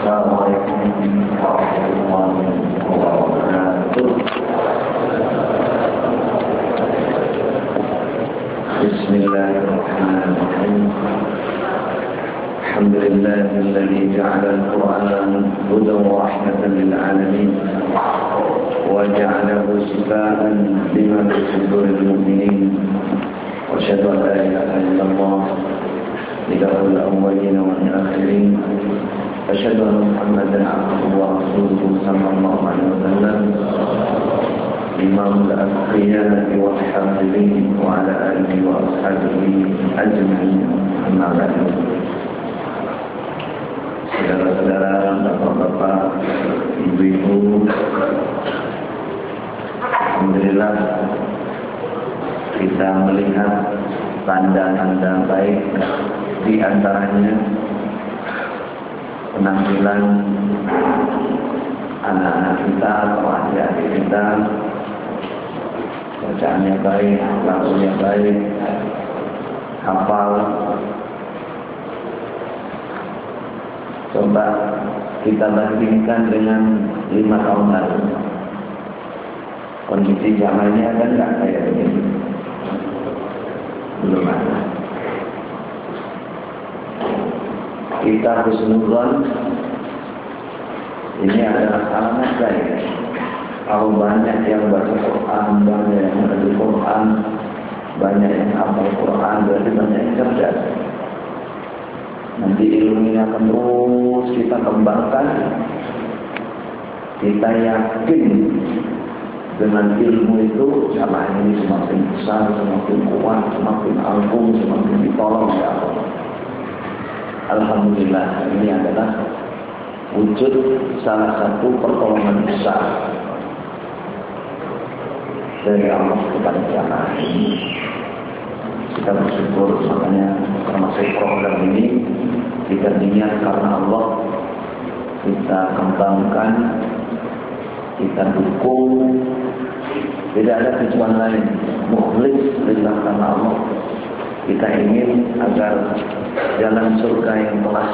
Assalamualaikum warahmatullahi wabarakatuh. Bismillahirrahmanirrahim. Alhamdulillahilladzi ja'ala al-Qur'ana hudan wa rahmatan lil 'alamin wa ja'alahu shifaa'an lima fi suduril mu'minin. Wa asyhadu an la ilaha illallah ilahul awwalin wal akhirin. أشهد أن محمدا عبده ورسوله صلى الله عليه وسلم إمام الأتقياء والحافظين وعلى آله وأصحابه أجمعين. أما بعد. Saudara-saudara, bapak-bapak, ibu-ibu, alhamdulillah kita melihat tanda-tanda baik, di antaranya penampilan anak-anak kita atau adik-adik kita, bacaannya baik, lakunya baik, hafal. Coba kita bandingkan dengan 5 tahun lalu, kondisi zamannya kan nggak kayak begini, belum ada. Kita husnuzon ini adalah alamat baik. Kalau banyak yang baca Quran, banyak yang baca Quran, banyak yang hafal Quran, berarti banyak yang cerdas. Nanti ilmunya akan terus kita kembangkan. Kita yakin dengan ilmu itu jamaah ini semakin besar, semakin kuat, semakin agung, semakin ditolong ya Allah. Alhamdulillah, ini adalah wujud salah satu pertolongan besar dari Allah kepada jamaah ini. Kita bersyukur, makanya termasuk program ini kita niat karena Allah, kita kembangkan, kita dukung. Tidak ada tujuan lain, mukhlis lillah karena Allah. Kita ingin agar jalan surga yang telah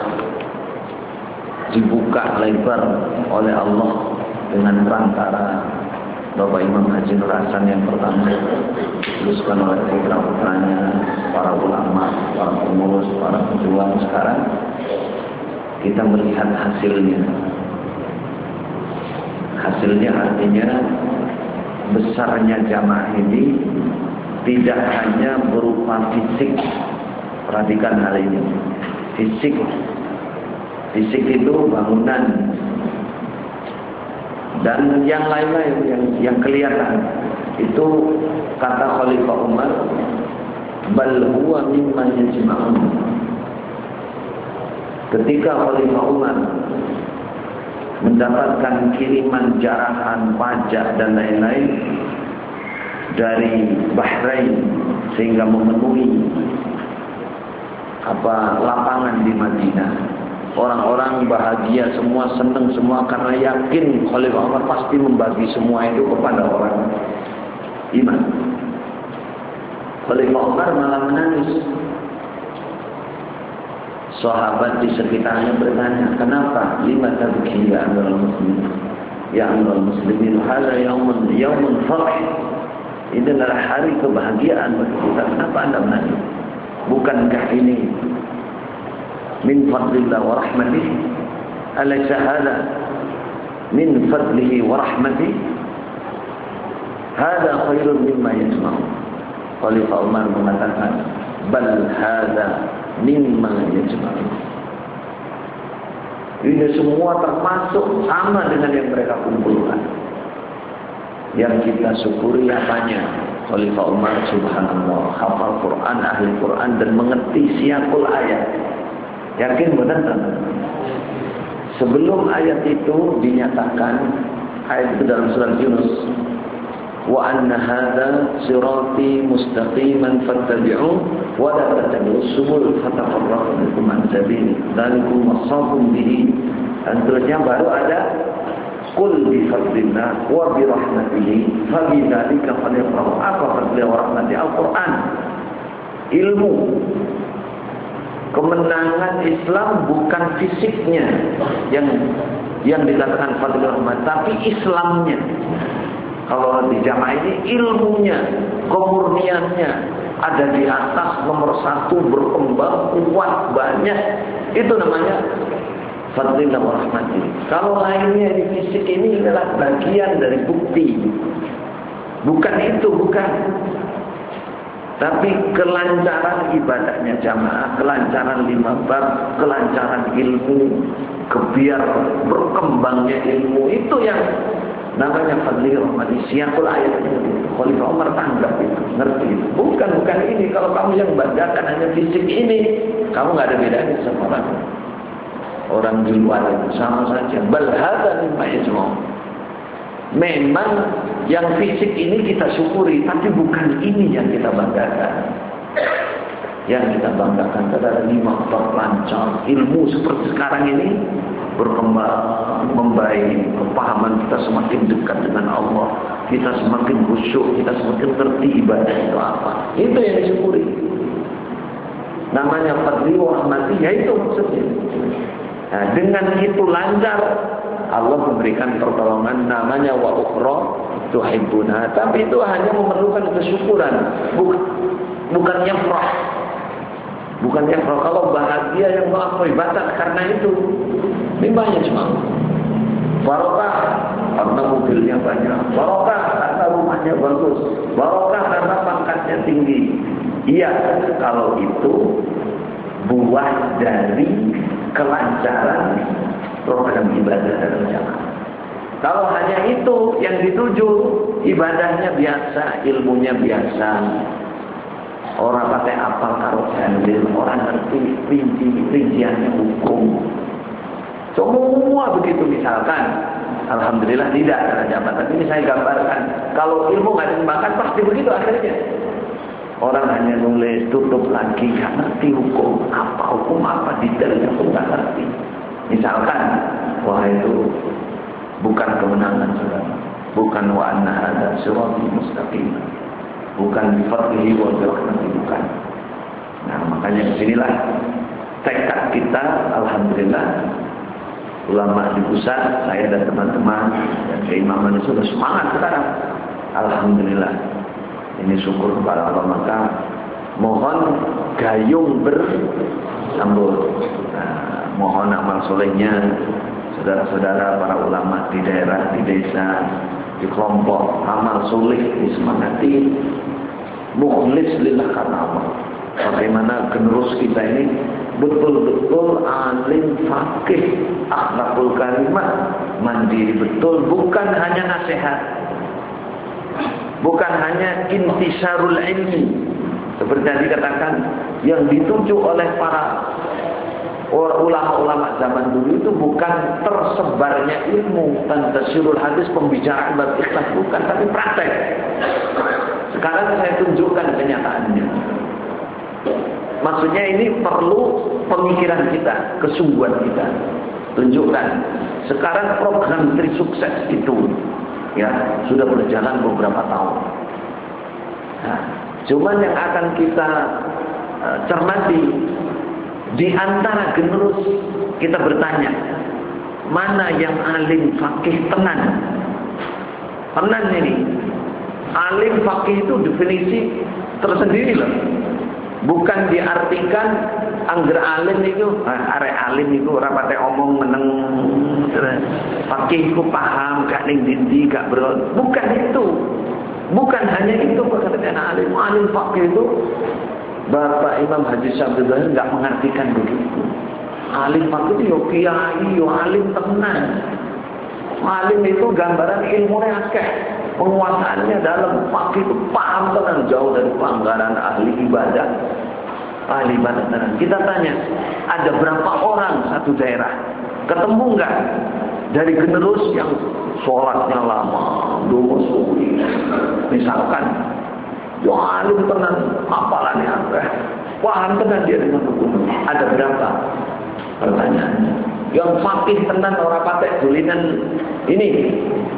dibuka lebar oleh Allah dengan perantara Bapak Imam Haji Nur Hasan yang pertama, diteruskan oleh putra-putranya, para ulama, para pengurus, para pejuang. Sekarang kita melihat hasilnya. Hasilnya artinya besarnya jamaah ini tidak hanya berupa fisik. Perhatikan hal ini. Fisik itu bangunan dan yang lain-lain yang kelihatan. Itu kata Khalifah Umar, bal huwa mimma yajma'un. Ketika Khalifah Umar mendapatkan kiriman jarahan, pajak dan lain-lain dari Bahrain sehingga memenuhi lapangan di Madinah. Orang-orang bahagia semua, senang semua karena yakin Khalifah Umar pasti membagi semua itu kepada orang iman. Khalifah Umar malah menangis. Sahabat di sekitarnya bertanya, kenapa? Lima tabki ya Amirul Muslimin. Ya Amirul Muslimin, hadza yaumun farah. Ini adalah hari kebahagiaan bagi kita. Kenapa Anda menangis? Bukankah ini min fadlillah wa rahmatih? Alaysa hadha min fadlihi wa rahmatih? Hadha khairun mimma yajma'un. Khalifah Umar mengatakan, bal hadha mimma yajma'un. Ini semua termasuk sama dengan yang mereka kumpulkan. Yang kita syukuri apanya? Khalifah Umar subhanallah hafal Quran, ahli Quran dan mengerti siakul ayat. Yakin benar tak? Sebelum ayat itu dinyatakan, ayat itu dalam surat Yunus, wa anna hadza sirati mustaqiman fattabi'u wa la tattabi'us subul fatafarraqu bikum an sabili dzalikum wasaqum bihi. Dan terusnya baru ada qul bi fadlillah wa bi rahmatihi fa bi dzalika falyafrahu. Apa fadlillah wa rahmati? Al-Qur'an, ilmu. Kemenangan Islam bukan fisiknya yang dikatakan Fadlur Rahman, tapi Islamnya. Kalau di jamaah ini ilmunya, kemurniannya ada di atas nomor 1, berkembang kuat banyak. Itu namanya Fadlillah wa rahmati. Kalau lainnya di fisik ini adalah bagian dari bukti. Bukan itu, bukan. Tapi kelancaran ibadahnya jamaah, kelancaran 5 bab, kelancaran ilmu, kebiar berkembangnya ilmu, itu yang namanya Fadlillah rahmati. Siapul ayat itu. Khalifah Umar tanggap itu, ngerti itu. Bukan ini. Kalau kamu yang banggakan hanya fisik ini, kamu nggak ada bedanya sama orang di luar itu, sama saja. Bal hadza mimma yajma'u. Memang yang fisik ini kita syukuri, tapi bukan ini yang kita banggakan. Yang kita banggakan adalah 5 bab lancar, ilmu seperti sekarang ini berkembang, membaik, kepahaman kita semakin dekat dengan Allah, kita semakin khusyuk, kita semakin ngerti ibadah itu apa. Itu yang disyukuri. Namanya Fadlillah rahmati, yaitu maksudnya. Nah, dengan itu lancar, Allah memberikan pertolongan, namanya wa ukhra tuhibbuna. Tapi itu hanya memerlukan kesyukuran, bukan yafrah. Bukan yafrah. Kalau bahagia yang melampaui batas karena itu, limbahnya cuma barokah karena mobilnya banyak, barokah karena rumahnya bagus, barokah karena pangkatnya tinggi. Iya, kalau itu buah dari kelancaran program ibadah dan jamaah. Kalau hanya itu yang dituju, ibadahnya biasa, ilmunya biasa, orang pakai apal karo dalil, orang ngerti rinciannya hukum, semua begitu misalkan. Alhamdulillah tidak ada jabatan. Ini saya gambarkan. Kalau ilmu nggak dimakan pasti begitu akhirnya. Orang hanya nulis, tutup lagi, nggak ngerti hukum apa detailnya pun nggak ngerti. Misalkan, wah itu bukan kemenangan saudara, bukan wa anna hadza siratal mustaqim, bukan bi fadlihi wa rahmatihi, bukan. Nah, makanya kesinilah tekad kita, alhamdulillah, ulama di pusat, saya dan teman-teman dan keimaman sudah semangat sekarang. Alhamdulillah. Ini syukur kepada Allah, maka mohon gayung bersambut. Nah, mohon amal solehnya saudara-saudara para ulama di daerah, di desa, di kelompok, amal soleh disemangati, mukhlis lillah karena Allah. Bagaimana generus kita ini betul-betul alim, faqih, akhlakul karimah, mandiri betul, bukan hanya nasihat, bukan hanya intisarul ilmi seperti tadi katakan, yang dituju oleh para ulama-ulama zaman dulu itu bukan tersebarnya ilmu, tantasirul hadis, pembicaraan bab ikhlas, bukan, tapi praktek. Sekarang saya tunjukkan kenyataannya. Maksudnya ini perlu pemikiran kita, kesungguhan kita. Tunjukkan. Sekarang program Trisukses itu ya sudah berjalan beberapa tahun. Nah, cuman yang akan kita cermati, di antara generus kita bertanya, mana yang alim fakih tenan? Tenan ini. Alim fakih itu definisi tersendiri loh. Bukan diartikan angger alim itu, arek alim itu rapate omong meneng, fakih ku paham, gak ning dindi, gak berol. Bukan itu. Bukan hanya itu perkataan alim. Alim fakih itu Bapak Imam Haji Syabdul Zahir gak mengartikan begitu. Alim fakih itu yo kiai, yo alim tenan. Alim itu gambaran ilmunya akeh, penguasaannya dalam, fakih itu paham tenan, jauh dari pelanggaran ahli ibadah. Ahli ibadah tenan. Kita tanya, ada berapa orang satu daerah? Ketemu enggak dari generus yang sholatnya lama, doa suwi, misalkan, yo alim tenan, hafalannya akeh, paham tenan dia dengan hukum. Ada berapa? Pertanyaannya. Yang fakih tenan orang patek dulinan ini,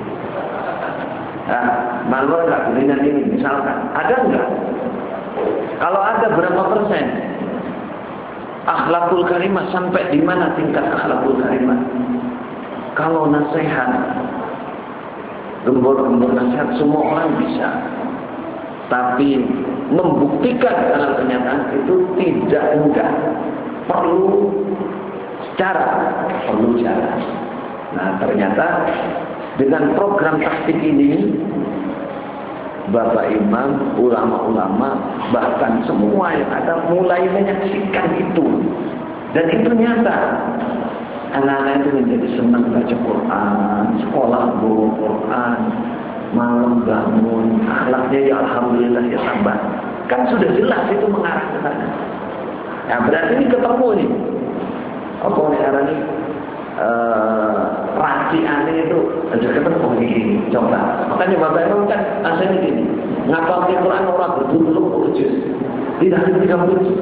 malu enggak dulinan ini misalkan, ada enggak? Kalau ada berapa persen? Akhlakul karimah, sampai di mana tingkat akhlakul karimah? Kalau nasihat, gembor-gembor nasihat semua orang bisa. Tapi membuktikan dalam kenyataan itu tidak mudah. Perlu cara. Nah, ternyata dengan program taktik ini, Bapak Imam, ulama-ulama, bahkan semua yang ada mulai menyaksikan itu. Dan itu nyata. Anak-anak itu menjadi senang baca Quran, sekolah bawa Quran, malam bangun, akhlaknya ya alhamdulillah ya tambah. Kan sudah jelas itu mengarah ke sana. Nah, berarti ini ketemu nih. Apa ini? Raciannya itu aja ketemu gini. Coba. Makanya Bapak Imam kan asalnya gini. Ngapal Quran orang betul-betul juz. Tidak ada 30.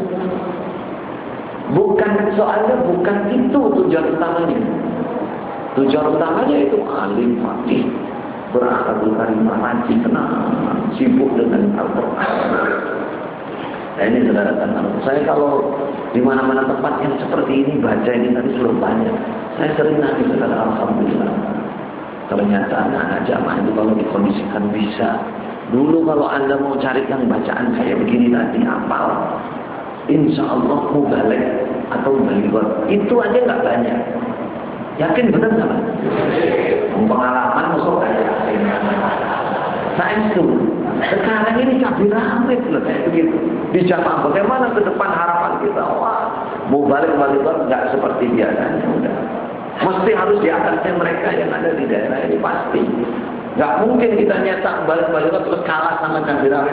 Bukan soalnya, bukan itu tujuan utamanya. Tujuan utamanya itu alim, faqih, berakhlakul karimah, rajin, tenang, sibuk dengan Al-Quran. Nah ini saudara tenang. Saya kalau di mana-mana tempat yang seperti ini baca ini tadi belum banyak. Saya sering nangis saudara, alhamdulillah. Ternyata anak-anak jamaah itu kalau dikondisikan bisa. Dulu kalau Anda mau cari yang bacaan kayak begini tadi hafal, insya Allah mubalik atau balighot itu aja nggak banyak. Yakin benar nggak? Pengalaman musuh kayak saya itu. Sekarang ini kabir ramai loh kayak begitu. Di jamaah bagaimana ke depan harapan kita? Wah, mubalik balighot nggak seperti biasanya. Udah. Mesti harus di atasnya mereka yang ada di daerah ini pasti. Nggak mungkin kita nyetak balighot terus kalah sama kabir ramai.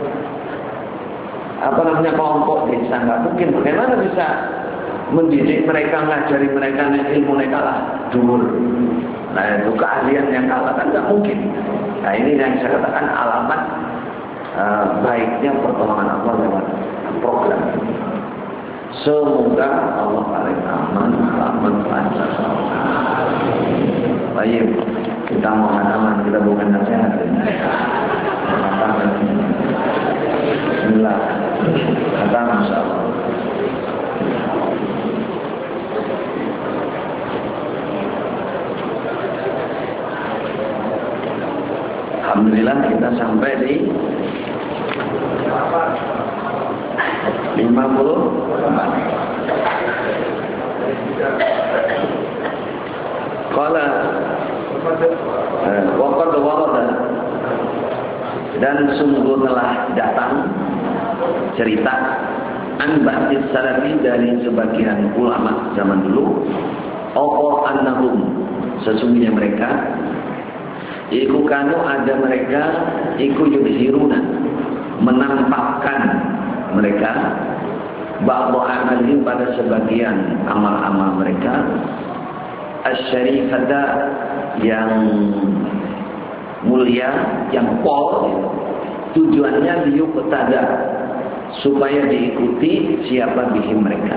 Apa namanya kelompok desa, nggak mungkin. Bagaimana bisa mendidik mereka, ngajari mereka, ilmu mereka lah dhuwur. Nah itu keahlian yang kalah kan nggak mungkin. Nah ini yang saya katakan alamat baiknya pertolongan Allah lewat program ini. Semoga Allah paling aman, alamat lancar. Baik, kita mau aman, kita bukan nasihat. Bismillah. Kata masyaallah. Alhamdulillah kita sampai di 54. Qala waqad warada, dan sungguh telah datang cerita an ba'dis salafi, dari sebagian ulama zaman dulu, annahum, sesungguhnya mereka iku kanu, ada mereka iku yudhiruna, menampakkan mereka ba'dha amalihim, pada sebagian amal-amal mereka, asy-syarifata, yang mulia, yang pol, tujuannya liyuqtada, supaya diikuti siapa bihim mereka.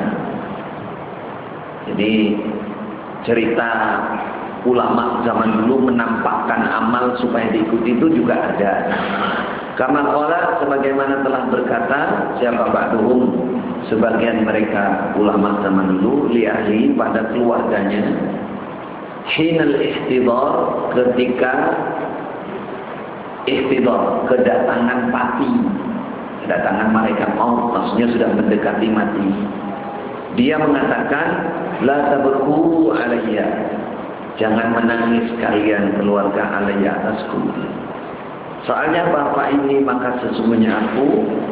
Jadi cerita ulama zaman dulu menampakkan amal supaya diikuti itu juga ada. Kama qala, sebagaimana telah berkata siapa ba'duhum, sebagian mereka ulama zaman dulu, li ahli, pada keluarganya, hinal ihtidar, ketika ihtidar, kedatangan pati, kedatangan malaikat maut, maksudnya sudah mendekati mati. Dia mengatakan, la tabku alayya, jangan menangis kalian keluarga alayya, atasku. Soalnya bapak ini, maka sesungguhnya aku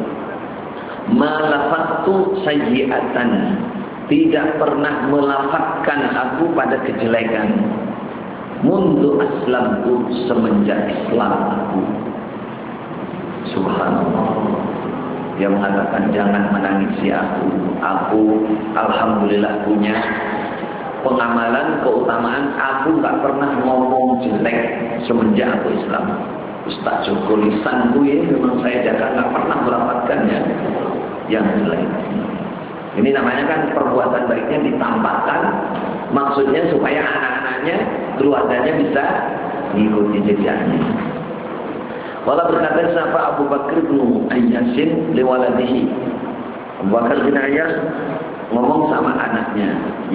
malafatu sayyi'atan, tidak pernah melafatkan aku pada kejelekan, mundu aslamku, semenjak Islam aku. Subhanallah. Dia mengatakan jangan menangisi aku. Aku alhamdulillah punya pengamalan, keutamaan. Aku nggak pernah ngomong jelek semenjak aku Islam. Ustaz Joko, lisanku ya memang saya jaga, nggak pernah melafatkannya yang jelek. Ini namanya kan perbuatan baiknya ditampakkan, maksudnya supaya anak-anaknya, keluarganya bisa mengikuti jejaknya. Wala berkata siapa Abu Bakar bin Ayyasin liwaladihi. Abu Bakar bin Ayyas ngomong sama anaknya,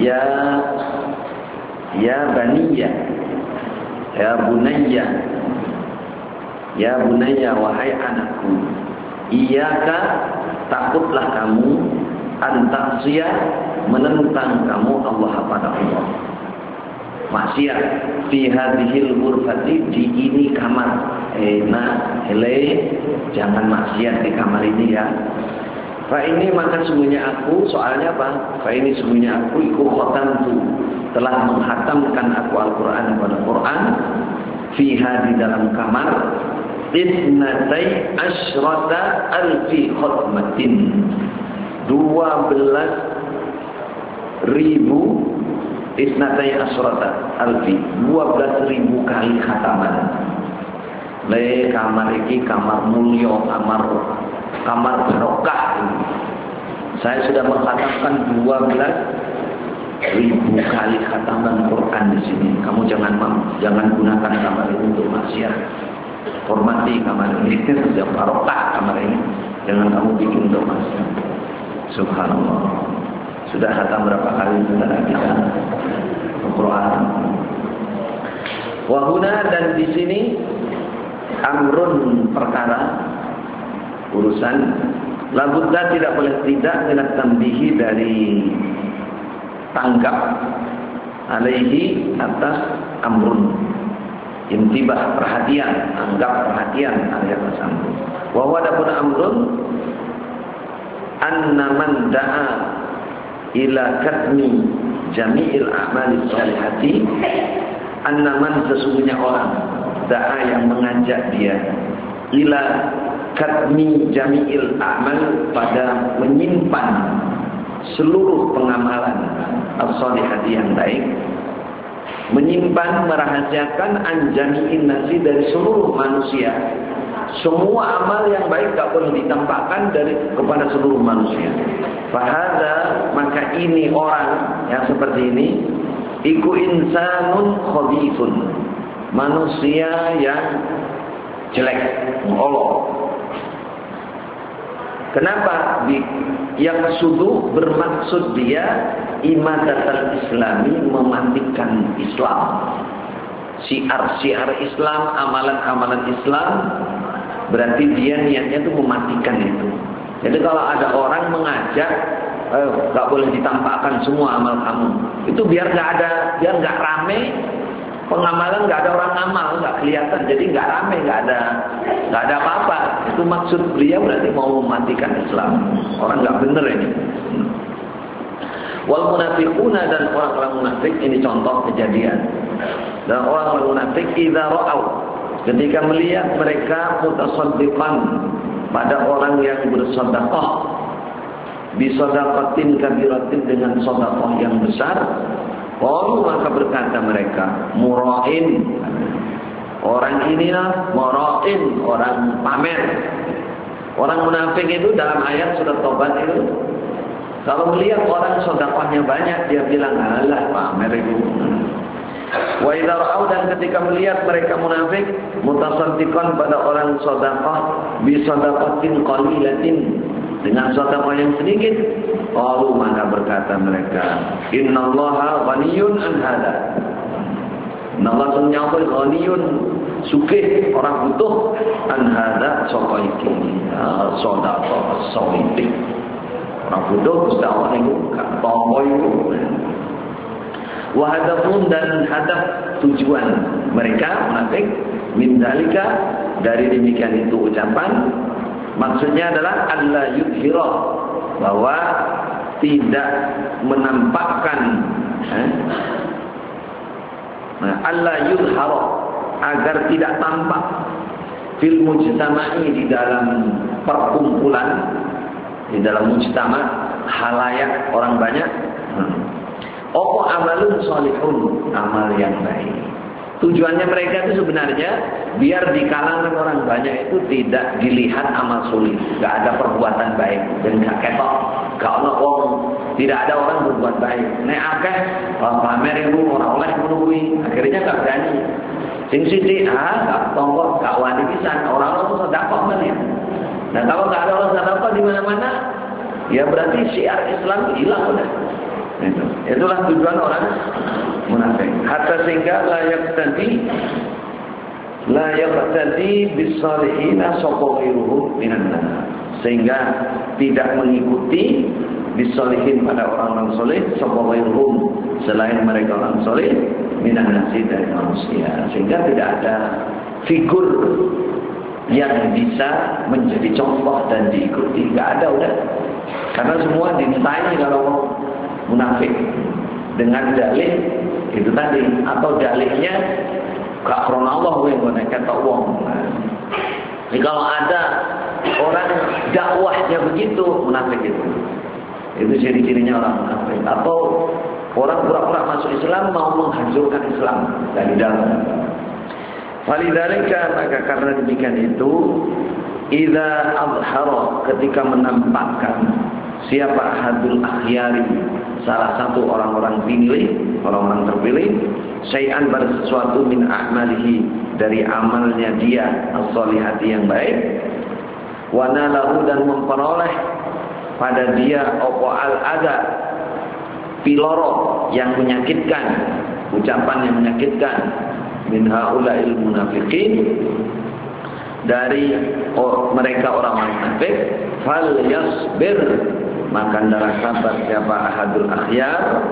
ya baniya, ya bunayya, wahai anakku, iyyaka, takutlah kamu, anta'siya, menentang kamu Allah pada Allah, maksiat, fi hadhil ghurfati, di ini kamar, jangan maksiat di kamar ini ya. Fa ini maka sungguhnya aku, soalnya apa? Fa ini sungguhnya aku iku khatamtu, telah menghatamkan aku Al-Quran pada Quran, fiha, di dalam kamar, isnatai asyrata alfi khatmatin, 12.000, isnatai asyrata alfi, 12.000 kali khataman. Le kamar iki kamar mulya, kamar barokah. Saya sudah mengkhatamkan 12.000 kali khataman Quran di sini. Kamu jangan gunakan kamar ini untuk maksiat. Hormati kamar ini, sudah barokah kamar ini. Jangan kamu bikin untuk maksiat. Subhanallah. Sudah khatam berapa kali saudara kita Quran? Wahuna, dan di sini amrun, perkara, urusan, labudda, tidak boleh tidak, minat tambihi, dari tanggap, alaihi, atas amrun, intibah, perhatian, anggap perhatian, alaihi atas amrun. Wa huwa adapun amrun, anna man da'a ila katmi jami'il a'mali shalihati, anna man, sesungguhnya orang, da'a, yang mengajak dia, ila katmi jami'il a'mal, pada menyimpan seluruh pengamalan as-shalihati, yang baik, menyimpan, merahasiakan, anjami'in nasi, dari seluruh manusia. Semua amal yang baik tak boleh ditampakkan kepada seluruh manusia. Fahada, maka ini orang yang seperti ini, iku insanun khabithun, manusia yang jelek, Allah. Kenapa? Yang sudu, bermaksud dia imadatul islami, mematikan Islam, syiar-syiar Islam, amalan-amalan Islam, berarti dia niatnya itu mematikan itu. Jadi kalau ada orang mengajak, gak boleh ditampakkan semua amal kamu, itu biar nggak rame pengamalan, nggak ada orang amal, nggak kelihatan, jadi nggak rame, nggak ada apa-apa. Itu maksud beliau, berarti mau mematikan Islam. Orang nggak bener ini. Wal munafiquna, dan orang-orang munafik, ini contoh kejadian. Dan orang-orang munafik, idza ra'au, ketika melihat mereka, mutasaddiqan, pada orang yang bersedekah, bisedaqatin kabiratin, dengan sedekah yang besar, qalu, maka berkata mereka, mura'in, orang inilah mura'in, orang pamer. Orang munafik itu dalam ayat surat Tobat itu, kalau melihat orang sedekahnya banyak, dia bilang, alah pamer itu. Wa idza ra'au, dan ketika melihat mereka munafik, mutasaddiqan, pada orang sedekah, bi sadaqatin qalilatin, dengan sedekah yang sedikit, qalu, maka berkata mereka, innallaha ghaniyun an hada, innallaha sunyahu ghaniyun, sugih, orang butuh, an hada, saka iki, sedekah sawidik, orang butuh sedekah niku gak tombo iku. Wa hadafun, dan hadaf, tujuan mereka munafik, min dzalika, dari demikian itu ucapan, maksudnya adalah alla yudhira, bahwa tidak menampakkan, alla yudhara, agar tidak tampak, fil mujtama'i, di dalam perkumpulan, di dalam mujtama, halayak, orang banyak. Opo amalun sholihun, amal yang baik. Tujuannya mereka itu sebenarnya biar di kalangan orang banyak itu tidak dilihat amal solih, gak ada perbuatan baik, dan gak ketok, gak ada orang, tidak ada orang berbuat baik. Nek akeh pamer itu orang oleh menungui, akhirnya gak berani. Sing sithik gak tongkok, gak wani pisan, orang sedekah kan ya. Nah kalau gak ada orang sedekah di mana-mana, ya berarti syiar Islam hilang udah. Itulah tujuan orang munafik. Hatta sehingga layak tadi bisalihina sokowiruhum minan nas. Sehingga tidak mengikuti bisolihin pada orang-orang soleh sokowiruhum selain mereka orang soleh minan nasi dari manusia. Sehingga tidak ada figur yang bisa menjadi contoh dan diikuti. Nggak ada udah. Karena semua dinilai kalau munafik dengan dalih itu tadi, atau dalihnya gak krona Allah yang menaikkan wong. Jadi kalau ada orang dakwahnya begitu, munafik itu ciri-cirinya orang munafik. Atau orang pura-pura masuk Islam mau menghancurkan Islam dari dalam. Walidzalika, maka karena demikian itu, idza azhara, ketika menampakkan siapa ahadul akhyari, salah satu orang-orang pilih, orang-orang terpilih, syai'an pada sesuatu min a'malihi, dari amalnya dia as-solihati yang baik, wa nalahu, dan memperoleh pada dia opo al-ada, piloro yang menyakitkan, ucapan yang menyakitkan, min haula'il munafiqin, dari mereka orang munafik, fal yasbir, maka hendaklah sabar siapa ahadul akhyar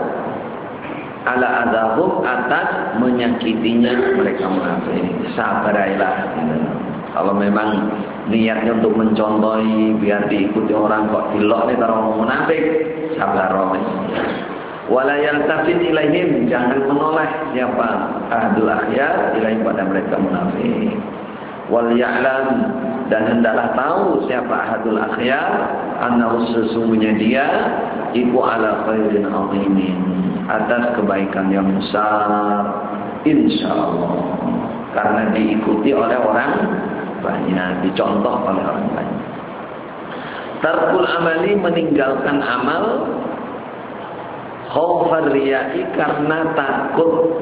ala adahum, atas menyakitinya mereka munafik. Sabarailah. Kalau memang niatnya untuk mencontohi biar diikuti orang, kok dilok nih orang munafik, sabar. Wala yaltafit ilaihim, jangan menoleh siapa ahadul akhyar ilaihim, pada mereka munafik. Wal ya'lam, dan hendaklah tahu siapa ahadul akhyar annahu, sesungguhnya dia iku ala khairin azimin, atas kebaikan yang besar insyaallah, karena diikuti oleh orang banyak, dicontoh oleh orang banyak. Tarkul amali, meninggalkan amal, khaufar riya'i, karena takut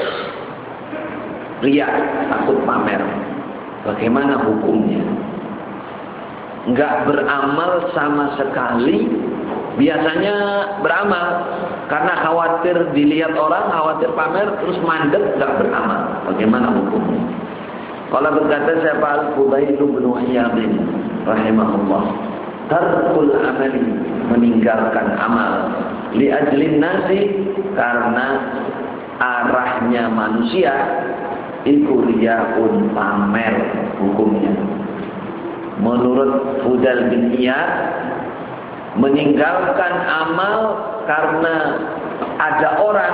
riya, takut pamer. Bagaimana hukumnya? Enggak beramal sama sekali. Biasanya beramal karena khawatir dilihat orang, khawatir pamer, terus mandek, enggak beramal. Bagaimana hukumnya? Kalau berkata siapa Al-Fudail bin Iyad rahimahullah, tarkul amali, meninggalkan amal, li ajlin nasi, karena arahnya manusia iku riyaun, pamer hukumnya. Menurut Fudail bin Iyad, meninggalkan amal karena ada orang,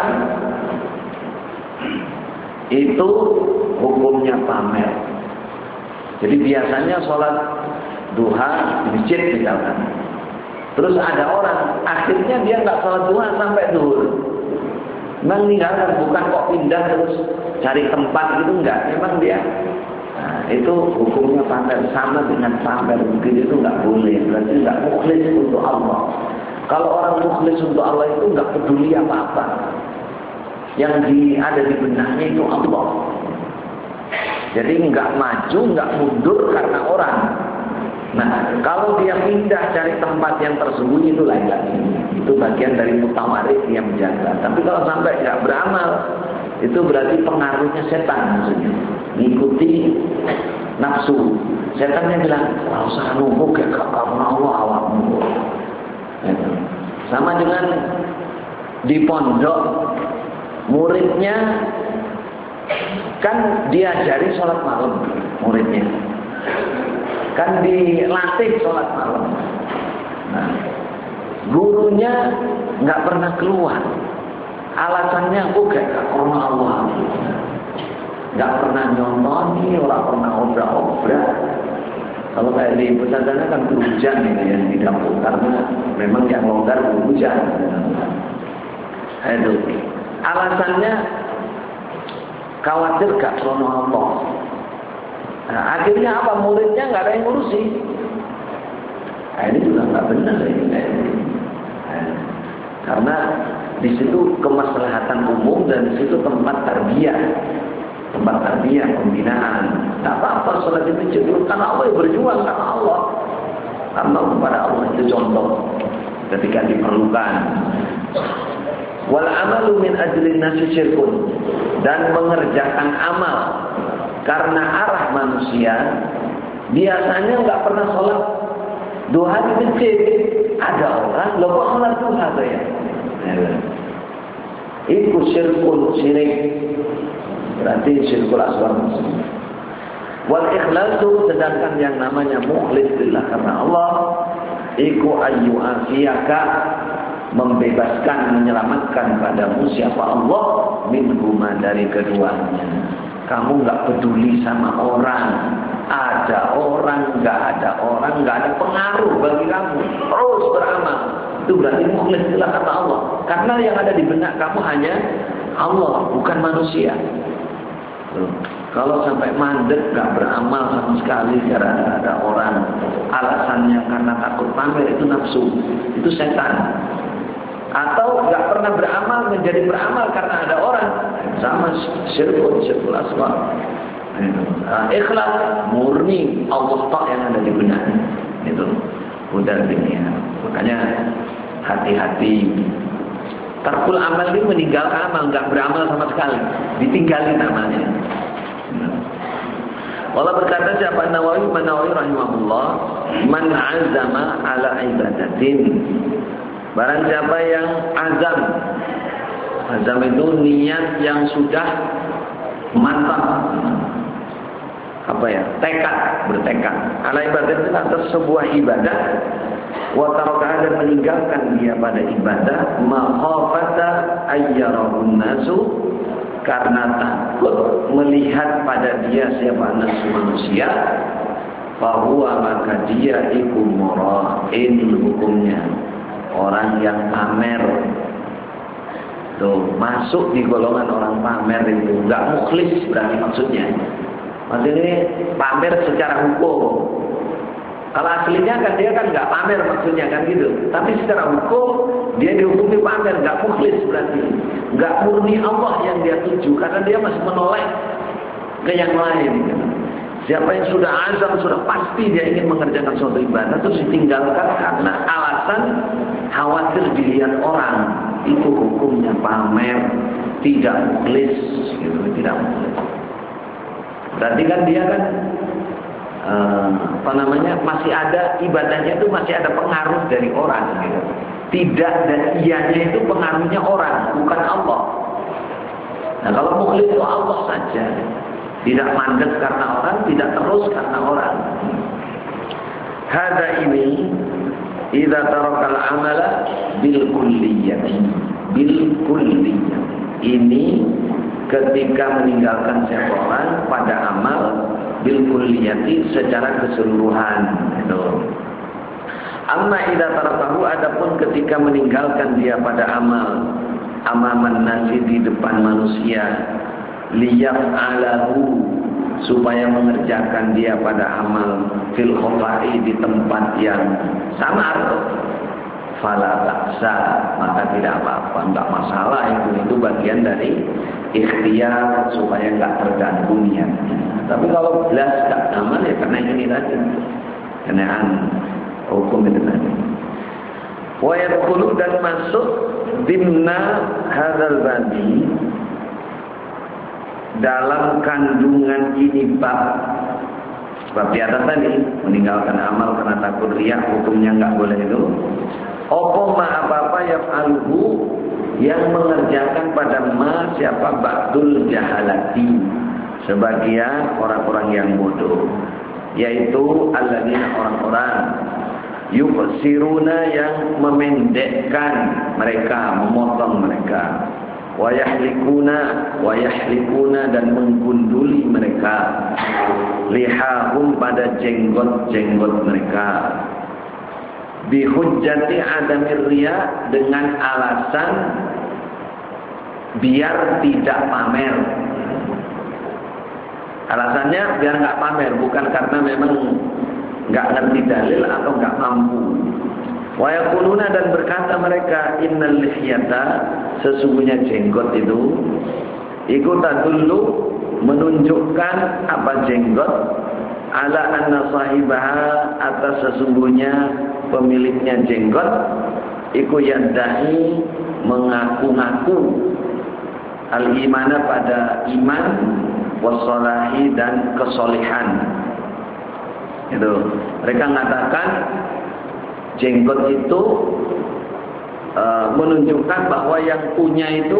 itu hukumnya pamer. Jadi biasanya sholat duha di masjid misalkan, terus ada orang, akhirnya dia nggak sholat duha sampai zuhur. Memang meninggalkan, bukan kok pindah terus cari tempat gitu, enggak. Memang dia, nah, itu hukumnya pamer, sama dengan pamer begitu, itu enggak boleh. Berarti enggak mukhlis untuk Allah. Kalau orang mukhlis untuk Allah itu enggak peduli apa-apa. Yang ada di benaknya itu Allah. Jadi enggak maju, enggak mundur karena orang. Nah, kalau dia pindah cari tempat yang tersembunyi, itu lain lagi. Itu bagian dari mutawarid yang menjaga. Tapi kalau sampai nggak beramal, itu berarti pengaruhnya setan maksudnya. Mengikuti nafsu. Setannya bilang, "Wah, usah nunggu kayak kamu Allah awakmu." Sama dengan di pondok, muridnya kan diajari sholat malam, muridnya. Kan dilatih sholat malam. Nah, gurunya nggak pernah keluar. Alasannya aku kayak karena Allah. Nggak pernah nyontoni, orang pernah obrak-obrak. Kalau kayak di pesantren kan hujan gitu ya, di dapur, karena memang yang longgar hujan. Itu alasannya khawatir gak karena Allah. Nah, akhirnya apa? Muridnya nggak ada yang ngurusi. Nah, ini juga nggak benar ini. Karena di situ kemaslahatan umum dan di situ tempat tarbiyah, pembinaan. Tak apa-apa sholat di masjid, karena Allah yang berjuang, karena Allah. Amal kepada Allah itu contoh ketika diperlukan. Wal amalu min ajlin nasi syirkun, dan mengerjakan amal karena arah manusia. Biasanya nggak pernah sholat duha di masjid, ada orang lo kok sholat duha tuh ya. Itu syirkun, syirik, berarti syirkul asghar. Wal ikhlasu, sedangkan yang namanya mukhlis billah karena Allah, iku ayu afiyaka, membebaskan, menyelamatkan padamu siapa Allah, minhuma, dari keduanya. Kamu nggak peduli sama orang, ada orang, nggak ada orang, nggak ada pengaruh bagi kamu, terus beramal. Itu berarti mukhlis billah karena Allah, karena yang ada di benak kamu hanya Allah, bukan manusia. Kalau sampai mandek, gak beramal sama sekali karena ada orang, alasannya karena takut pamer, itu nafsu, itu setan. Atau gak pernah beramal menjadi beramal karena ada orang, sama syirkul asghar. Ikhlas murni Allah tak yang ada di benaknya, itu udah dunia. Makanya hati-hati. Tarkul amal ini meninggalkan amal, gak beramal sama sekali, ditinggalin amalnya. Allah berkata siapa Nawawi rahimahullah, man azama ala ibadatin, barang siapa yang azam itu niat yang sudah mantap, bertekad ala ibadatin, atas sebuah ibadah, wa taraka, dan meninggalkan dia pada ibadah, makhafata ayyarahun nasu, karena takut melihat pada dia siapa manusia, bahwa maka dia iku mura'in, hukumnya orang yang pamer. Tuh, masuk di golongan orang pamer itu, enggak mukhlis berarti maksudnya. Maksudnya pamer secara hukum. Kalau aslinya kan dia kan nggak pamer maksudnya kan gitu. Tapi secara hukum dia dihukumi pamer, nggak mukhlis berarti. Nggak murni Allah yang dia tuju, karena dia masih menoleh ke yang lain. Siapa yang sudah azam, sudah pasti dia ingin mengerjakan suatu ibadah, terus ditinggalkan karena alasan khawatir dilihat orang, itu hukumnya pamer, tidak mukhlis, gitu, tidak mukhlis. Berarti kan dia kan masih ada ibadahnya itu, masih ada pengaruh dari orang gitu. Tidak, dan ianya itu pengaruhnya orang, bukan Allah. Nah, kalau mukhlis itu Allah saja, tidak mandek karena orang, tidak terus karena orang. Hada ini idza tarakal amala bil kulliyati, ini ketika meninggalkan siapa orang pada amal bil kulliyati, secara keseluruhan itu. Amma idza tarakahu, adapun ketika meninggalkan dia pada amal, amaman nasi, di depan manusia, liyaf'alahu, supaya mengerjakan dia pada amal, fil khafai, di tempat yang samar, fala ba'sa, maka tidak apa-apa, enggak masalah, itu bagian dari ikhtiar supaya enggak terganggu niatnya. Tapi kalau jelas enggak amal, ya karena ini tadi, kenaan hukum itu tadi. Wa yadkhulu, dan masuk dimna hadzal babi, dalam kandungan ini bab di atas tadi, meninggalkan amal karena takut riya, hukumnya enggak boleh itu. Apa apa yang alhu, yang mengerjakan pada ma siapa ba'dul jahalati, sebagian orang-orang yang bodoh, yaitu alladzina, orang-orang yuqsiruna, yang memendekkan mereka, memotong mereka, wa yahlikuna, dan menggunduli mereka, lihahum, pada jenggot-jenggot mereka, bihujjati adamir riya, dengan alasan biar tidak pamer. Alasannya biar nggak pamer, bukan karena memang nggak ngerti dalil atau nggak mampu. Wa yaquluna, dan berkata mereka, innal lihyata, sesungguhnya jenggot itu tadullu, menunjukkan apa jenggot, ala anna sahibaha, atas sesungguhnya pemiliknya jenggot iku yadda'i, mengaku-ngaku al-imana, pada iman, wassalahi, dan kesolehan. Itu mereka mengatakan jenggot itu menunjukkan bahwa yang punya itu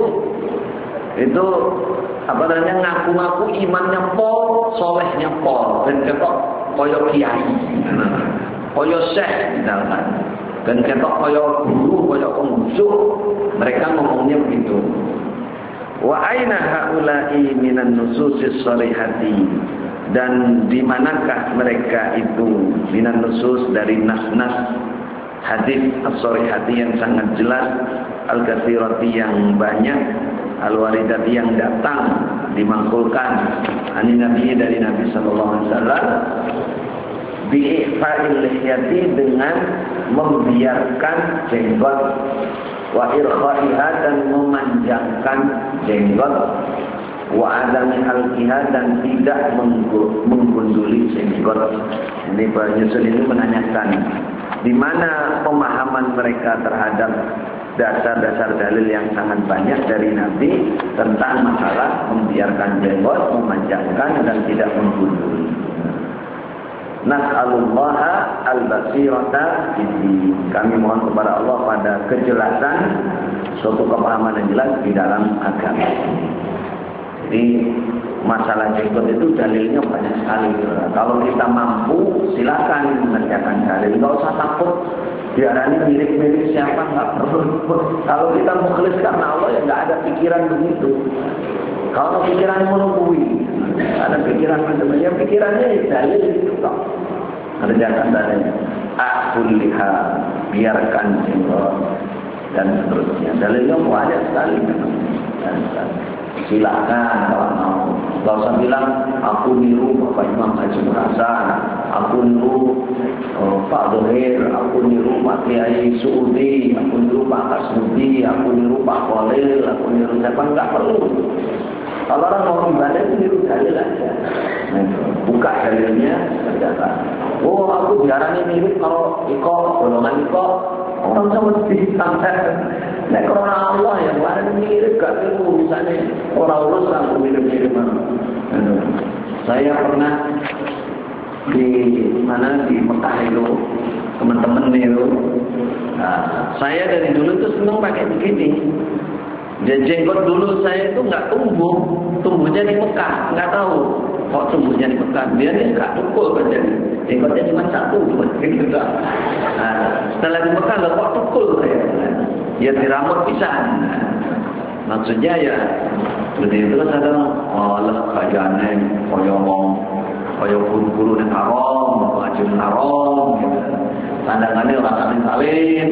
apa namanya, ngaku-ngaku imannya pol, solehnya pol, dan ketok koyo kiai, koyo syekh misalkan, dan ketok koyo guru, koyo penghusu. Mereka ngomongnya begitu. Wa aina haula'i minan nususis sharihati, dan di manakah mereka itu minan nusus, dari nas-nas hadis as-sharihati yang sangat jelas, al-katsirati yang banyak, al-waridati yang datang dimangkulkan ani nabi, dari Nabi sallallahu alaihi wasallam, bi'ifa'il lihyati, dengan membiarkan jenggot, wa irkha'iha, dan memanjangkan jenggot, wa adami halqiha, dan tidak menggunduli jenggot. Ini penyusun itu menanyakan di mana pemahaman mereka terhadap dasar-dasar dalil yang sangat banyak dari Nabi tentang masalah membiarkan jenggot, memanjangkan, dan tidak menggunduli. Nas'alullaha al-basirata fiddin. Kami mohon kepada Allah pada kejelasan, suatu pemahaman yang jelas di dalam agama. Jadi masalah jenggot itu dalilnya banyak sekali. Kalau kita mampu, silakan mengerjakan dalil. Enggak usah takut diarani mirip-mirip siapa, enggak perlu. Kalau kita mukhlis karena Allah, ya enggak ada pikiran begitu. Kalau pikiran menunggui, ada pikiran macam-macam, pikirannya dalil itu kok. Kerjakan dalil. Akul liha, biarkan jenggot, dan seterusnya. Dalilnya banyak sekali. Silakan kalau mau. Gak usah bilang aku niru Bapak Imam Haji Hasan, aku niru Pak Dohir, aku niru Pak Kiai Suudi, aku niru Pak Kasmudi, aku niru Pak Khalil, aku niru siapa. Enggak perlu. Kalau orang mau ibadah itu niru dalil aja. Buka dalilnya, kerjakan. Oh, aku jarang mirip kalau golongan orang sama sampai. Nah, karena Allah yang mana mirip, gak perlu misalnya orang aku mirip-mirip. Saya pernah di mana, di Mekah itu, teman-teman itu. Nah, saya dari dulu tuh senang pakai begini. Jenggot dulu saya itu nggak tumbuhnya di Mekah, nggak tahu kok tumbuhnya di Mekah. Dia nggak tukul kan, jadi jenggotnya cuma satu, gitu. Nah, setelah di Mekah nggak kok tukul saya. Ya di rambut pisan. Maksudnya ya seperti itu kan, ada Allah kajane koyo guru-guru yang haram, ngajian haram, gitu. Pandangannya orang salin-salin.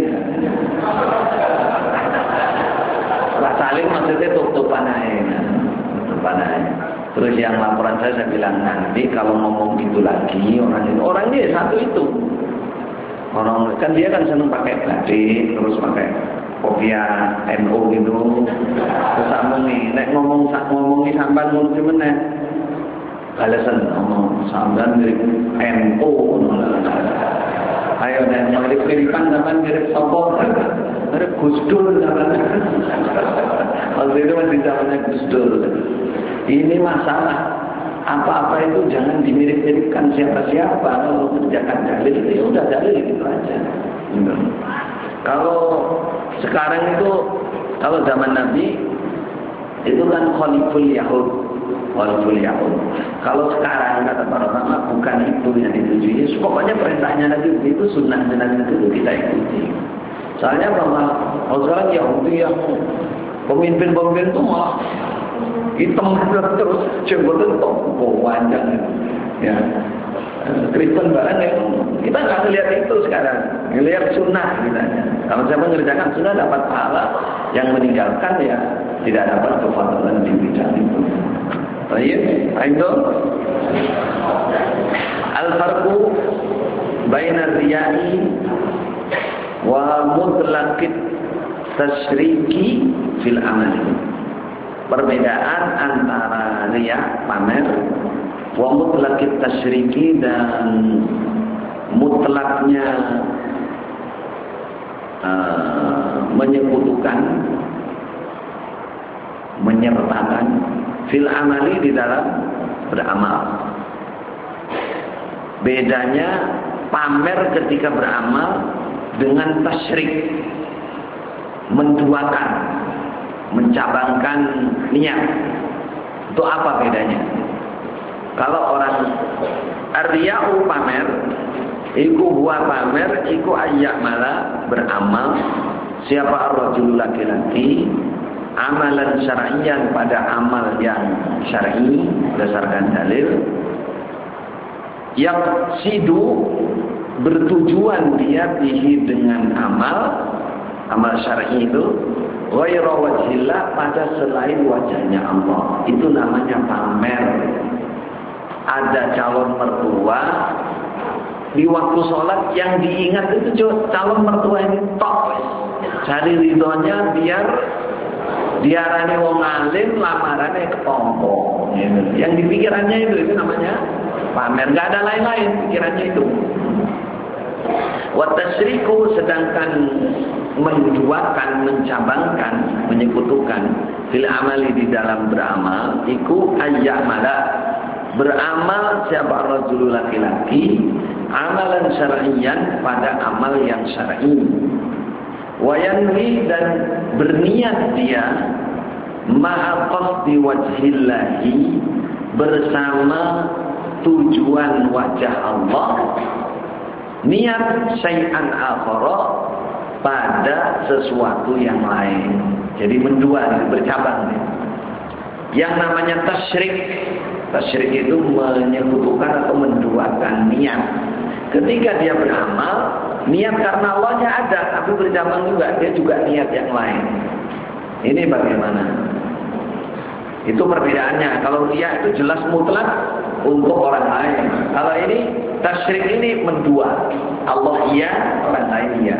Orang salin maksudnya tutupan aja. Terus yang laporan saya bilang, nanti kalau ngomong itu lagi orangnya satu itu. Orang kan dia kan senang pakai batik, terus pakai kopiah NU gitu. Terus amungi nek ngomongi sampean ngono meneh. Balasan ngomong sampean mirip NU. Ayo nek mirip-miripan sampean mirip sapa? Mirip Gus Dur sampean. Waktu itu masih zamannya Gus Dur. Ini masalah. Apa-apa itu jangan dimirip-miripkan siapa-siapa. Kalau mengerjakan dalil itu ya udah dalil gitu aja. Kalau sekarang itu, kalau zaman Nabi itu kan khaliful Yahud. Kalau sekarang kata para ulama bukan itu yang dituju. Pokoknya perintahnya Nabi itu, sunnahnya Nabi itu kita ikuti. Soalnya bahwa kalau sekarang Yahudi yang pemimpin-pemimpin itu malah hitam terus jenggotnya panjang, ya. Kristen barang yang kita nggak lihat itu sekarang, lihat sunnah kita. Kalau saya mengerjakan sunnah dapat pahala, yang meninggalkan ya tidak dapat kefadalan di bidang itu. Baik, itu al-farqu baina riya'i wa mutlaqit tasyriki fil amal. Perbedaan antara riya, pamer, wa mutlaqit tasyriki, dan mutlaknya menyekutukan, menyertakan fil amali di dalam beramal. Bedanya pamer ketika beramal dengan tasyrik, menduakan, mencabangkan niat. Itu apa bedanya? Kalau orang ar-riya'u pamer, iku huwa pamer, iku ayya'mala beramal, siapa ar-rajul laki-laki, amalan syar'iyyan pada amal yang syar'i berdasarkan dalil, yang sidu bertujuan dia bihi dengan amal syar'i itu ghairu wajhillah, pada selain wajahnya Allah, itu namanya pamer. Ada calon mertua di waktu sholat yang diingat itu calon mertua ini tok, cari ridhonya biar diarani wong alim, lamarannya ketompo gitu. Yang dipikirannya itu namanya pamer, nggak ada lain-lain pikirannya itu. Wa tasyriku, sedangkan menduakan, mencabangkan, menyekutukan fil amali di dalam beramal, iku ayya'mala beramal siapa rajul laki-laki amalan syar'iyyan pada amal yang syar'i, wa yanwi, dan berniat dia ma'a qasdi wajhillahi, bersama tujuan wajah Allah, niat syai'an akhara, pada sesuatu yang lain. Jadi mendua, bercabang. Yang namanya tasyrik itu menyekutukan atau menduakan niat. Ketika dia beramal, niat karena Allahnya ada, tapi bercabang juga, dia juga niat yang lain. Ini bagaimana? Itu perbedaannya. Kalau dia itu jelas mutlak untuk orang lain. Kalau ini tasyrik, ini mendua. Allah iya, orang lain iya.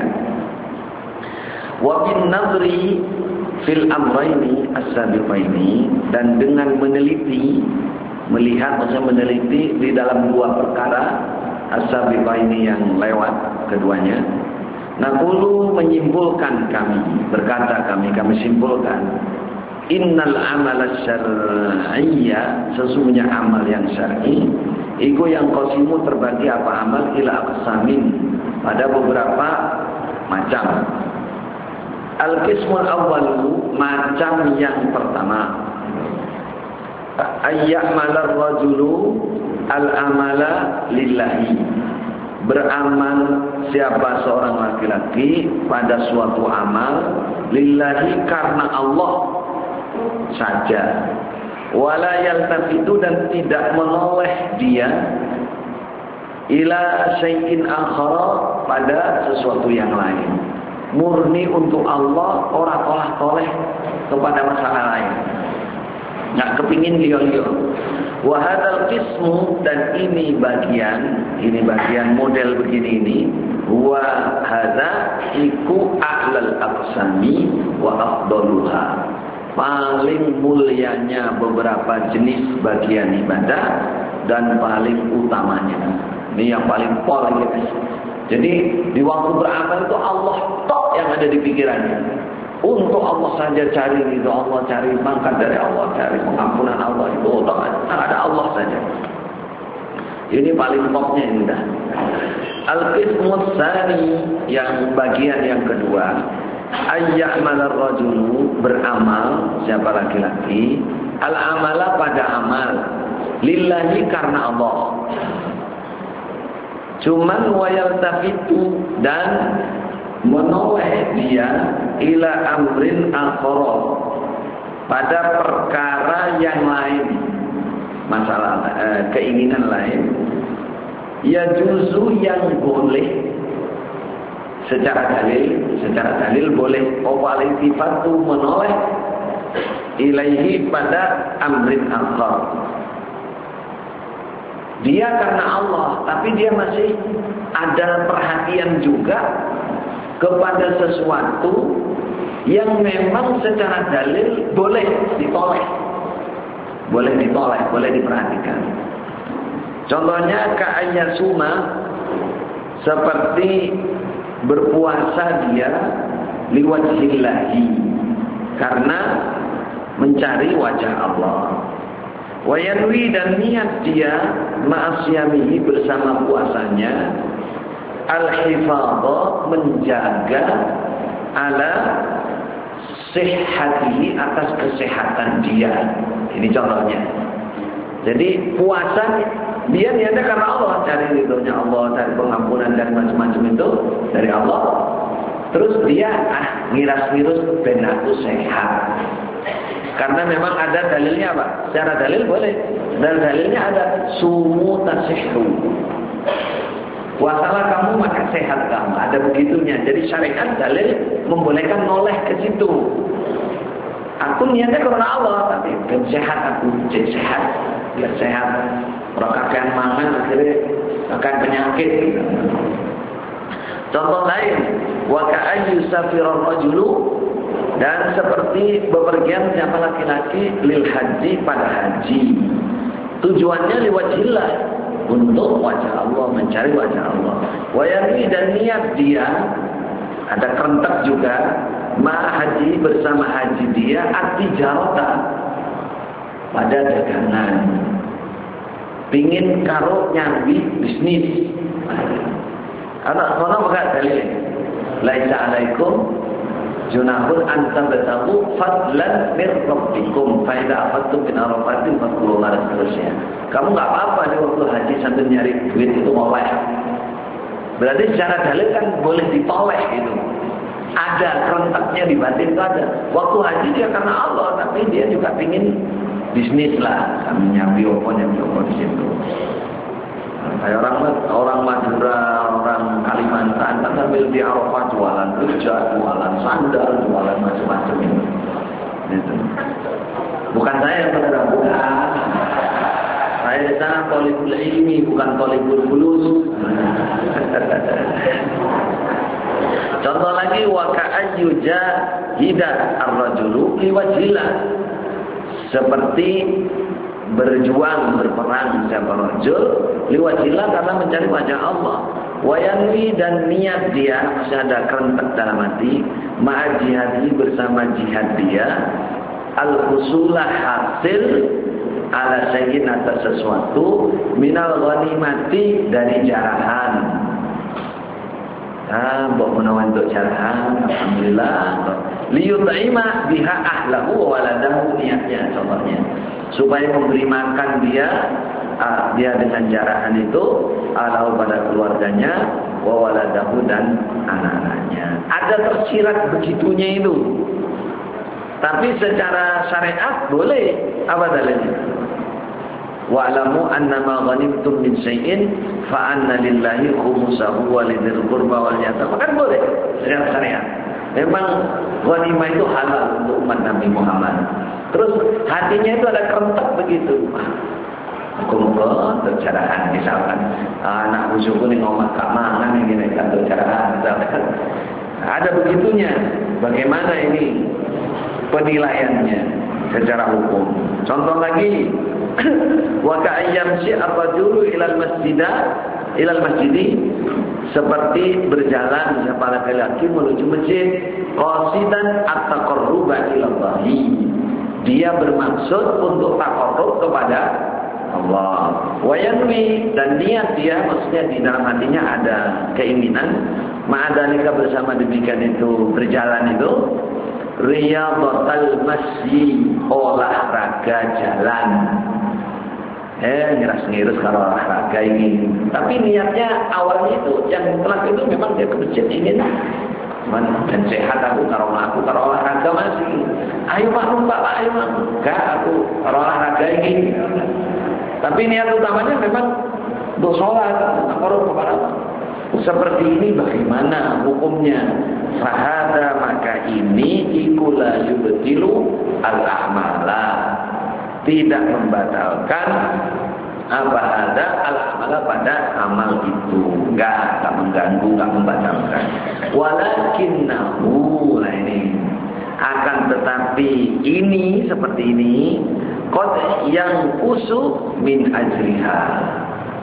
Wa bin nadri fil amrayni as-sabiqaini, dan dengan meneliti, melihat, maksudnya meneliti di dalam dua perkara as-sabiqaini yang lewat keduanya. Naqulu, menyimpulkan kami, berkata kami simpulkan, innal amala syar'iyya, sesungguhnya amal yang syar'i, iku yang qasimu terbagi apa amal ila aqsamin, pada beberapa macam. Al-qismul awwalu, macam yang pertama, ayya'malar rajulu al-amala lillahi, beramal siapa seorang laki-laki pada suatu amal lillahi, karena Allah saja, wala yaltafitu, dan tidak menoleh dia ila syai'in akhara, pada sesuatu yang lain, murni untuk Allah, orang toleh kepada masalah lain, nggak kepingin liyo-liyo. Wa hadzal qismu, dan ini bagian model begini ini, wa hadza iku a'lal aqsami wa afdaluha, paling mulianya beberapa jenis bagian ibadah dan paling utamanya. Ini yang paling pol guys. Jadi di waktu beramal itu Allah tok yang ada di pikirannya. Untuk Allah saja, cari ridho Allah, cari pangkat dari Allah, cari pengampunan Allah, itu otomatis ada Allah saja. Ini paling topnya ini dah. Al-qismus tsani, yang bagian yang kedua, ayya'malar rajulu, beramal siapa laki-laki, al-amala, pada amal lillahi, karena Allah. Cuman wayaltafitu, dan menoleh dia ila amrin akhara, pada perkara yang lain, masalah keinginan lain, ya juzu, yang boleh secara dalil boleh, walifatu, menoleh ilaihi, pada amrin akhar, dia karena Allah, tapi dia masih ada perhatian juga kepada sesuatu yang memang secara dalil boleh ditoleh, boleh diperhatikan. Contohnya ka'ayyasuma, seperti berpuasa dia liwajhillahi, karena mencari wajah Allah. Wa yanwi, dan niat dia ma'asyamihi, bersama puasanya, al-hifadha, menjaga ala sihhatihi, atas kesehatan dia. Ini contohnya. Jadi puasa dia niatnya karena Allah, cari ridhonya Allah, cari pengampunan dan macam-macam itu dari Allah. Terus dia ngiras-ngirus ben aku sehat. Karena memang ada dalilnya, Pak. Secara dalil boleh. Dan dalilnya ada sumu tasihhu. Puasalah kamu maka sehat kamu. Ada begitunya. Jadi syariat dalil membolehkan noleh ke situ. Aku niatnya karena Allah, tapi ben sehat aku, jadi sehat, biar sehat. Orang kakean mangan akhirnya akan penyakit. Contoh lain, wa ka'ayyu safirar rajulu, dan seperti bepergian siapa laki-laki lil haji, pada haji. Tujuannya liwajhillah, untuk wajah Allah, mencari wajah Allah. Wa yanwi, dan niat dia, ada kerentak juga, ma haji, bersama haji dia, at-tijarata, pada dagangan. Pingin karo nyambi bisnis. Anak kono enggak dalil. Laisa alaikum junahun an tabtagu fadlan mir rabbikum fa idza afattum min arafatin fadhkurullaha, dan seterusnya. Kamu enggak apa-apa di waktu haji sambil nyari duit itu oleh. Berarti secara dalil kan boleh ditoleh itu. Ada kerentaknya di batin itu ada. Waktu haji dia karena Allah, tapi dia juga pingin bisnis lah, kami nyambi opo di situ. Kayak orang Madura, orang Kalimantan kan sambil di Arafah jualan rujak, jualan sandal, jualan macam-macam itu. Gitu. Bukan saya yang benar, bukan. Saya di sana thalibul ilmi, bukan thalibul fulus. Contoh lagi, wa ka'ayyu jahida ar-rajulu liwajhillah, seperti berjuang, berperang siapa rajul liwajhillah, karena mencari wajah Allah. Wa yanwi, dan niat dia, masih ada kerentak dalam hati, ma'a jihadi, bersama jihad dia, al-husulah, hasil, ala syai'in, atas sesuatu, minal ghanimati, dari jarahan. Mbok menawan untuk jarahan, alhamdulillah. Liyut'ima biha ahlahu wa waladahu, niatnya contohnya supaya memberi makan dia dengan jarahan itu, ahlahu, pada keluarganya, wa waladahu, dan anak-anaknya. Ada tersirat begitunya itu. Tapi secara syariat boleh. Apa dalilnya? Wa'lamu annama ghanimtum min syai'in fa anna lillahi khumsahu wa lidzil qurba wal yatama. Kan boleh secara syariat. Memang ghanimah itu halal untuk umat Nabi Muhammad. Terus hatinya itu ada kerentak begitu. Kumpul untuk carahan, misalkan anak bujuku nih ngomong kak mangan yang gini kan untuk carahan, misalkan. Ada begitunya. Bagaimana ini penilaiannya secara hukum? Contoh lagi, wa ka'ayyamshi ar-rajulu ilal masjidi, seperti berjalan siapa laki-laki menuju masjid, qasidan at-taqarruba ila Allah. Dia bermaksud untuk taqarrub kepada Allah. Wa yanwi, dan niat dia, maksudnya di dalam hatinya ada keinginan, ma'adalika, bersama demikian itu berjalan itu, riyadhatal masyi, olahraga jalan. Ngiras-ngirus kalau olahraga ini. Tapi niatnya awalnya itu, yang mutlak itu memang dia ke masjid ingin dan sehat aku, kalau olahraga masih. Ayo maklum Pak, ayo maklum. Enggak, aku kalau olahraga ini. Tapi niat utamanya memang untuk sholat, taqarrub kepada Allah. Seperti ini bagaimana hukumnya? Fahada, maka ini ikula yubtilu al-a'mala, tidak membatalkan apa ada al-amala, pada amal itu. Enggak mengganggu, enggak membatalkan. Walakinnahu, nah ini, akan tetapi ini seperti ini, qad yang usu min ajriha,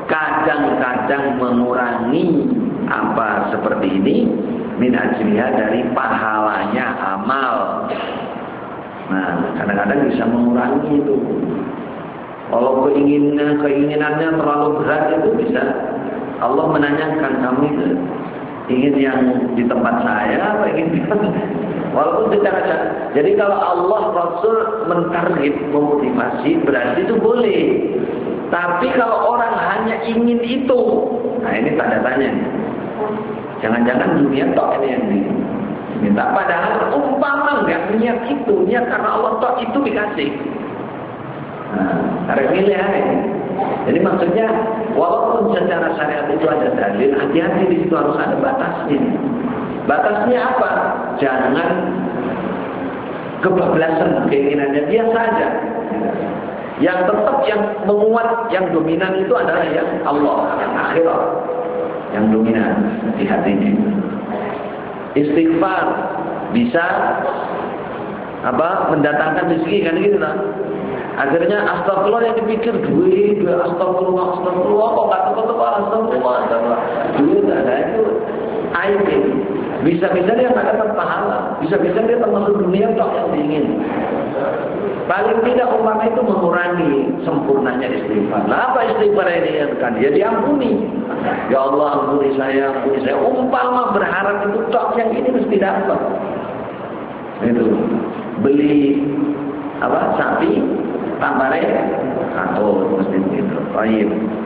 kadang-kadang mengurangi apa seperti ini min ajriha dari pahalanya amal. Nah, kadang-kadang bisa mengurangi itu. Kalau keinginannya terlalu berat itu bisa Allah menanyakan, kamu itu ingin yang di tempat saya apa ingin walaupun secara. Jadi kalau Allah Rasul mentarget, memotivasi, berarti itu boleh. Tapi kalau orang hanya ingin itu, nah ini tanda tanya. Jangan-jangan dunia tok ini yang diminta. Padahal umpama nggak niat itu, niat karena Allah tok itu dikasih. Nah, milih aja. Jadi maksudnya walaupun secara syariat itu ada dalil, hati-hati di situ harus ada batasnya. Batasnya apa? Jangan kebablasan keinginannya, biasa aja. Yang tetap yang menguat, yang dominan itu adalah yang Allah, yang akhirat, yang dominan di hatinya. Istighfar bisa mendatangkan rezeki kan gitu lah. Akhirnya astagfirullah yang dipikir duit, astagfirullah, kok nggak tepat astagfirullah, duit ada itu aib. Bisa-bisa dia nggak dapat pahala, bisa-bisa dia termasuk dunia tok yang diingin. Paling tidak umpama itu mengurangi sempurnanya istighfar. Nah, apa istighfar ini kan? Ya diampuni. Ya Allah ampuni saya. Umpama berharap itu tok yang ini mesti dapat. Itu beli sapi tambah satu mesti itu. Baik.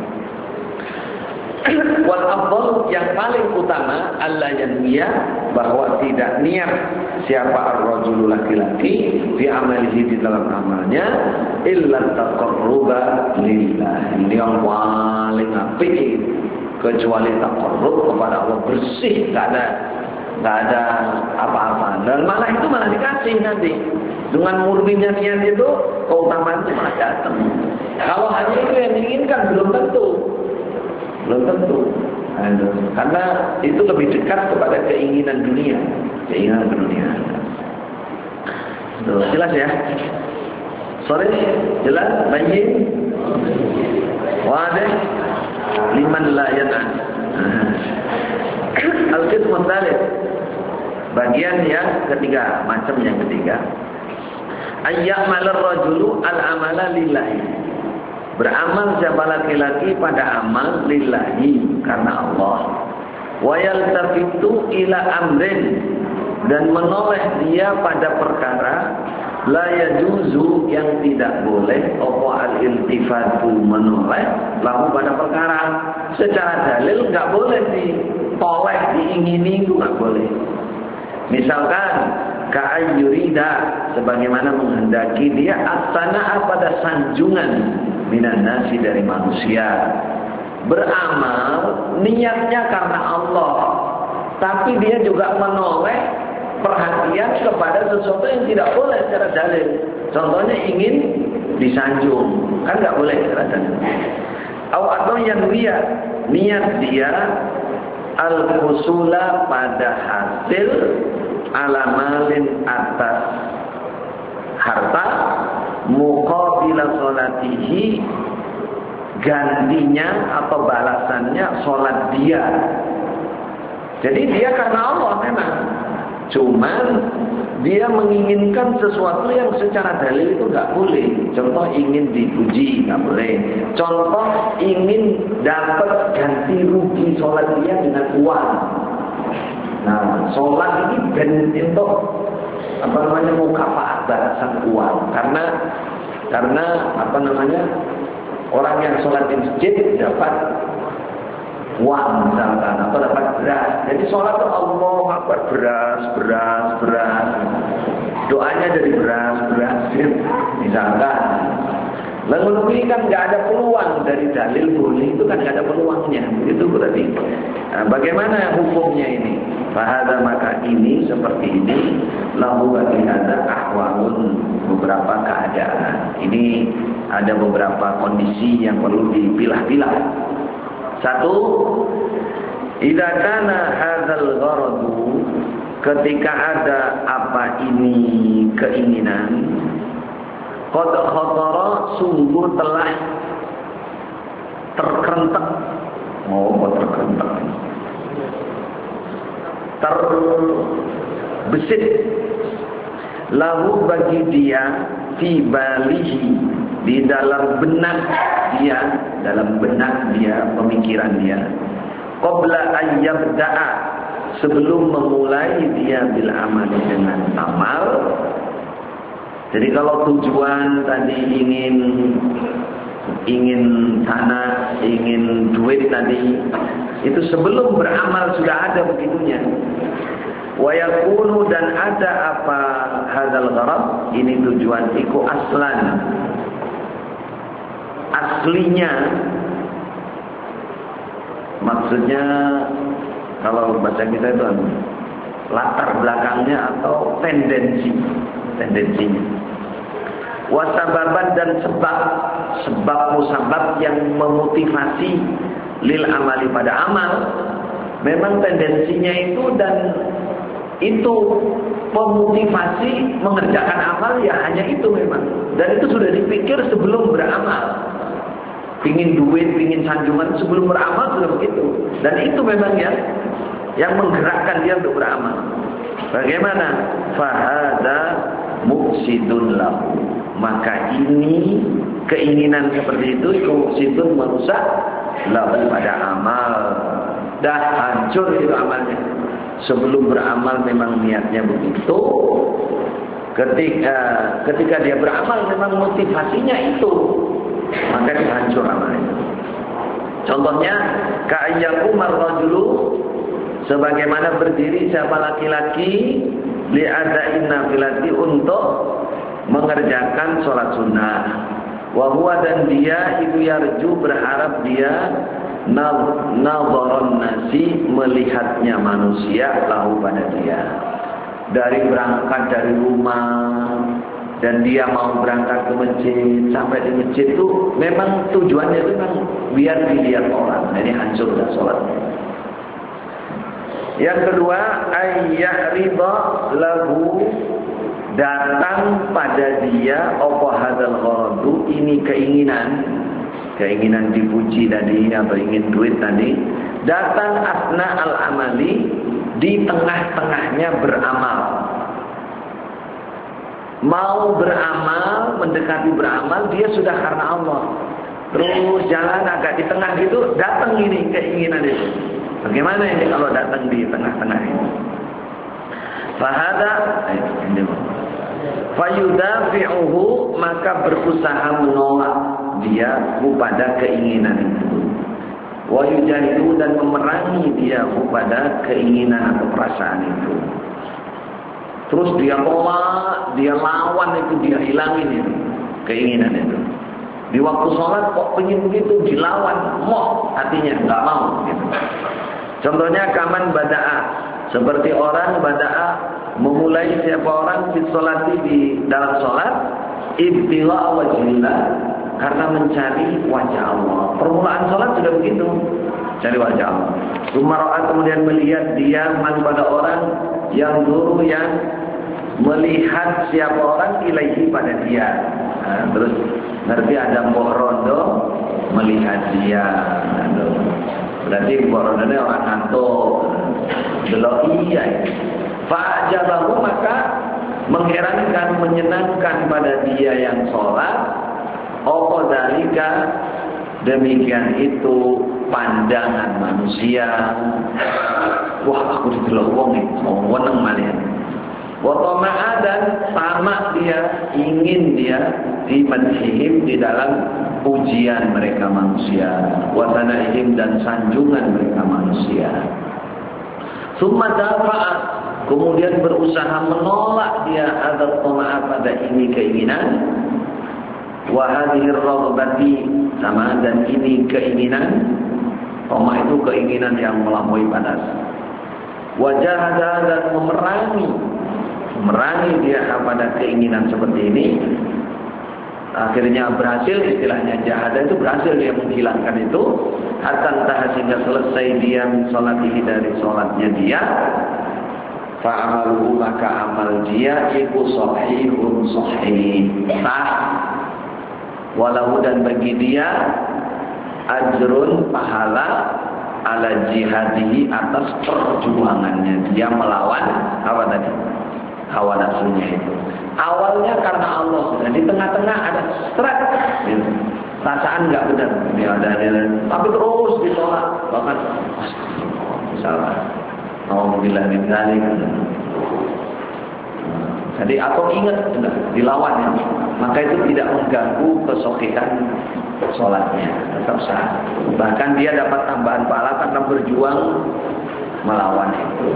Wal afdal yang paling utama Allah yang niat bahwa tidak niat siapa ar-rajul laki-laki fi amalihi di dalam amalnya illa taqarruba lillah. Ini yang paling apik kecuali taqarrub kepada Allah bersih, enggak ada apa-apa. Dan malah itu malah dikasih nanti. Dengan murninya niat itu keutamaan itu malah datang. Kalau hanya itu yang diinginkan belum tentu. Karena itu lebih dekat kepada keinginan dunia. Jelas ya? Sorry, jelas? Baik? Wadah? Liman la yan'an. Al-qismu tsalits. Bagian yang ketiga, macam yang ketiga. Ayya'malar rajulu al-amala lillahi. Beramal siapa laki-laki pada amal lillahi karena Allah. Wa yaltafitu ila amrin, dan menoleh dia pada perkara la yajuzu yang tidak boleh apa al-iltifatu menoleh lahu pada perkara secara dalil enggak boleh ditoleh, diingini itu enggak boleh. Misalkan ka'ayyurida sebagaimana menghendaki dia as-sana'a pada sanjungan minan nasi dari manusia. Beramal niatnya karena Allah, tapi dia juga menoleh perhatian kepada sesuatu yang tidak boleh secara dalil. Contohnya ingin disanjung, kan nggak boleh secara dalil. Atau yang niat dia al-husula pada hasil alamalin atas harta muqabila sholatihi, gantinya atau balasannya sholat dia. Jadi dia karena Allah memang, cuman dia menginginkan sesuatu yang secara dalil itu nggak boleh. Contoh ingin dipuji nggak boleh. Contoh ingin dapat ganti rugi sholat dia dengan uang. Nah, sholat ini untuk mukafaat balasan uang. Karena orang yang sholat di masjid dapat uang misalkan, atau dapat beras. Jadi sholat itu Allah akbar, beras. Doanya dari beras misalkan. Lalu lebih kan nggak ada peluang dari dalil boleh, itu kan nggak ada peluangnya. Itu berarti. Nah, bagaimana hukumnya ini? Fahada, maka ini seperti ini. Lahu bagi ada ahwalun, beberapa keadaan. Ini ada beberapa kondisi yang perlu dipilah-pilah. Satu, idza kana hadzal gharadu, ketika ada apa ini keinginan, qad khatara, sungguh telah terkerentek terbesit lahu bagi dia fi balihi di dalam benak dia, pemikiran dia, qabla an yabda'a sebelum memulai dia bil amali dengan amal. Jadi kalau tujuan tadi ingin tanah, ingin duit tadi, itu sebelum beramal sudah ada begitunya. Wa yakunu dan ada apa hadzal gharad, ini tujuan iku aslan. Aslinya maksudnya kalau baca kita itu latar belakangnya atau tendensinya. Wasababan dan sebab musabab yang memotivasi lil amali pada amal. Memang tendensinya itu dan itu memotivasi mengerjakan amal ya hanya itu memang. Dan itu sudah dipikir sebelum beramal. Pingin duit, pingin sanjungan sebelum beramal sudah begitu. Dan itu memang yang menggerakkan dia untuk beramal. Bagaimana? Fahada mufsidun lahu. Maka ini keinginan seperti itu mufsidun merusak lahu pada amal. Dah hancur itu amalnya. Sebelum beramal memang niatnya begitu. Ketika dia beramal memang motivasinya itu, maka dia hancur amalnya. Contohnya ka'ayyakum ar-rajulu, sebagaimana berdiri siapa laki-laki li'ada'in nafilati untuk mengerjakan sholat sunnah. Wa huwa dan dia itu yarju berharap dia nadharon nasi melihatnya manusia lahu pada dia. Dari berangkat dari rumah dan dia mau berangkat ke masjid, sampai di masjid itu memang tujuannya itu memang biar dilihat orang. Ini hancur dah sholatnya. Yang kedua, ayyarida lahu, datang pada dia apa hadzal gharadu, ini keinginan dipuji tadi atau ingin duit tadi, datang asna al-amali, di tengah-tengahnya beramal. Mau beramal, mendekati beramal, dia sudah karena Allah. Terus jalan agak di tengah gitu, datang ini keinginan itu. Bagaimana ini kalau datang di tengah-tengah ini? Fahada fayudafi'uhu, maka berusaha menolak dia kepada keinginan itu. Wa yujahidu, dan memerangi dia kepada keinginan atau perasaan itu. Terus dia tolak, dia lawan itu, dia hilangin itu keinginan itu. Di waktu sholat kok pengen begitu, dilawan, hatinya nggak mau gitu. Contohnya kaman bada'a, seperti orang bada'a memulai siapa orang di sholati, di dalam sholat ibtigha wajhillah, karena mencari wajah Allah. Permulaan sholat sudah begitu, cari wajah Allah. Sumaro'at, kemudian melihat dia man pada orang yang dulu yang melihat siapa orang ilaihi pada dia. Nah, terus ngerti ada mbok rondo melihat dia. Berarti mbok rondone orang ngantuk. Delok iya. Fa'jabahu, maka mengherankan, menyenangkan pada dia yang sholat. Apa dalika, demikian itu pandangan manusia. Wah, aku didelok wong iki, weneng malih. Wa tama'a, dan tamak dia, ingin dia di madhihim, di dalam pujian mereka manusia, wa sanaihim, dan sanjungan mereka manusia. Summa dafa'a, kemudian berusaha menolak dia ada tama'a pada ini keinginan. Wa hadhihi ar-raghbati, sama, dan ini keinginan. Tama itu keinginan yang melampaui batas. Wa jahada, dan memerangi dia pada keinginan seperti ini. Akhirnya berhasil, istilahnya jahada itu berhasil dia menghilangkan itu. Hatta entah sehingga selesai dia salatihi, dari salatnya dia. Fa'amaluhu, maka amal dia iku sahihun sahih, sah. Walau, dan bagi dia ajrun, pahala, ala jihadihi, atas perjuangannya dia melawan apa tadi? Hawa nafsunya itu. Awalnya karena Allah, sudah di tengah-tengah ada stres, gitu. Perasaan nggak benar, ya ada, tapi terus ditolak, bahkan salah. Alhamdulillah min dzalik. Jadi atau ingat sudah dilawan ya, maka itu tidak mengganggu kesohihan sholatnya, tetap sah. Bahkan dia dapat tambahan pahala karena berjuang melawan itu.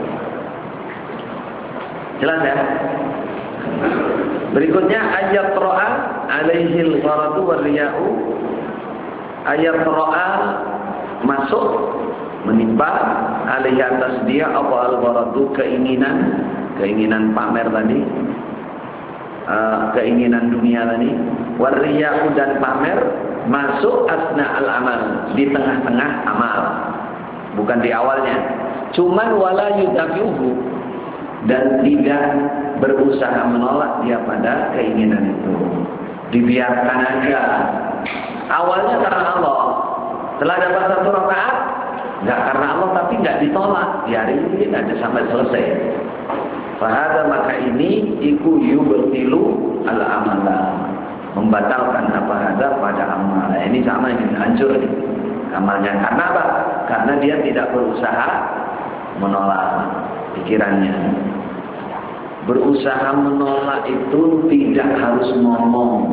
Jelas ya? Berikutnya ayat ro'a alaihil gharadu warriya'u. Ayat ro'a masuk menimpa alaihi atas dia apa al-gharadu, keinginan pamer tadi, keinginan dunia tadi, warriya'u dan pamer masuk asna al-amal, di tengah-tengah amal, bukan di awalnya. Cuman wala yudafiuhu, dan tidak berusaha menolak dia pada keinginan itu. Dibiarkan aja. Awalnya karena Allah, setelah dapat satu rakaat nggak karena Allah, tapi nggak ditolak, biarin aja sampai selesai. Fahada, maka ini iku yubtilu al amala, membatalkan apa ada pada amal. Ini sama, ini hancur nih amalnya. Karena apa? Karena dia tidak berusaha menolak pikirannya. Berusaha menolak itu tidak harus ngomong,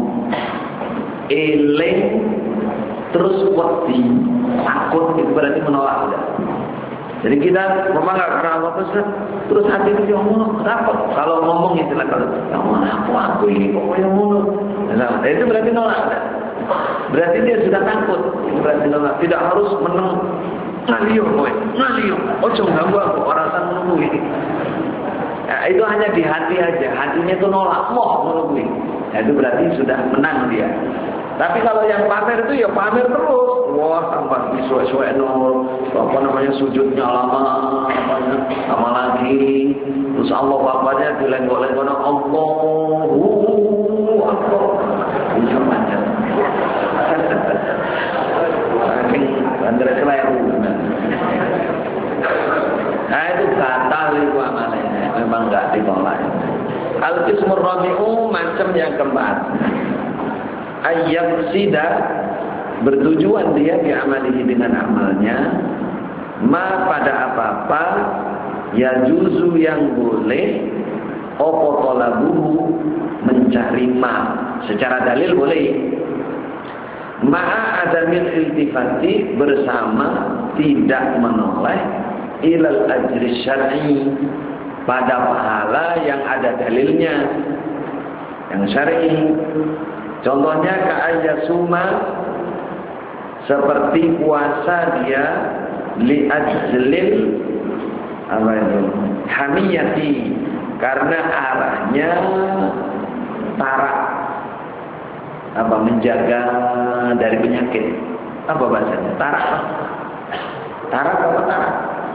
eling terus wedi, takut, itu berarti menolak udah. Jadi kita memang nggak karena Allah terus hati itu ngomong takut. Kalau ngomong istilah kalau aku ini kok yang ngomong, nah itu berarti nolak udah. Berarti dia sudah takut, itu berarti nolak. Tidak harus meneng ngaliyo, ojo ganggu aku orang san menunggu ini. Nah, itu hanya di hati aja, hatinya itu nolak, mau menunggu. Nah, itu berarti sudah menang dia. Tapi kalau yang pamer itu ya pamer terus. Wah, tambah disuai-suai nol, apa namanya sujudnya lama lagi. Terus Allah bapaknya dilenggok-lenggok, Allahu Akbar. Punya panjang. Saking bandar keliru. Nah itu batal itu amalnya, memang nggak ditolak. Al-qismur rabi'u, macam yang keempat. Ayyam sida, bertujuan dia diamalihi dengan amalnya, ma pada apa-apa, ya juzu yang boleh, opo tolabuhu, mencari ma, secara dalil boleh. Ma'a adamil iltifati, bersama tidak menoleh ilal ajri syar'i, pada pahala yang ada dalilnya, yang syar'i. Contohnya ka'ayyasuma, seperti puasa dia li'ajlil apa itu? Hamiyati, karena arahnya tarak, apa, menjaga dari penyakit. Apa bahasanya? Tarak. Tarak apa tarak?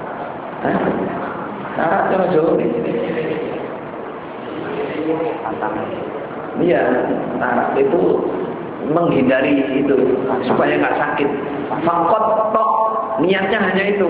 Tarak cara Jawa ini. Iya, tarak itu menghindari itu supaya nggak sakit. Fakot tok, niatnya hanya itu.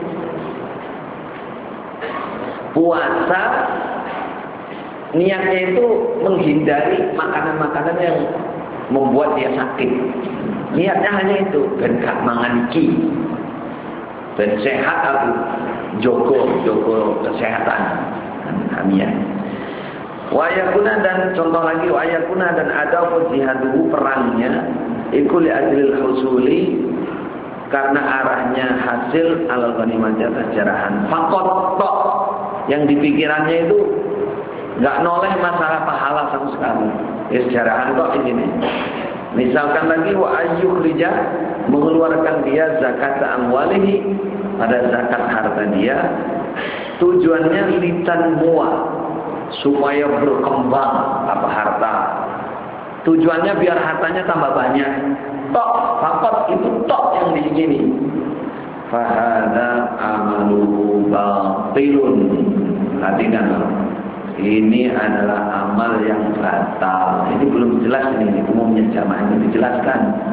Puasa niatnya itu menghindari makanan-makanan yang membuat dia sakit. Niatnya hanya itu, ben gak mangan iki, ben sehat aku, jogo kesehatan. Amin. Wayakuna, dan contoh lagi, wayakuna, dan ada jihaduhu, perangnya iku li ajlil husuli, karena arahnya hasil alal ghanimah, jarahan. Fakot tok, yang dipikirannya itu nggak noleh masalah pahala sama sekali. Ya jarahan tok ini. Misalkan lagi wa ayyukhrija, mengeluarkan dia zakat amwalihi, pada zakat harta dia, tujuannya litan muwa, supaya berkembang apa harta. Tujuannya biar hartanya tambah banyak. Tok, fakot itu tok yang diingini. Fahada amalu batilun. Perhatikan, ini adalah amal yang batal. Ini belum jelas, ini umumnya jamaah ini dijelaskan.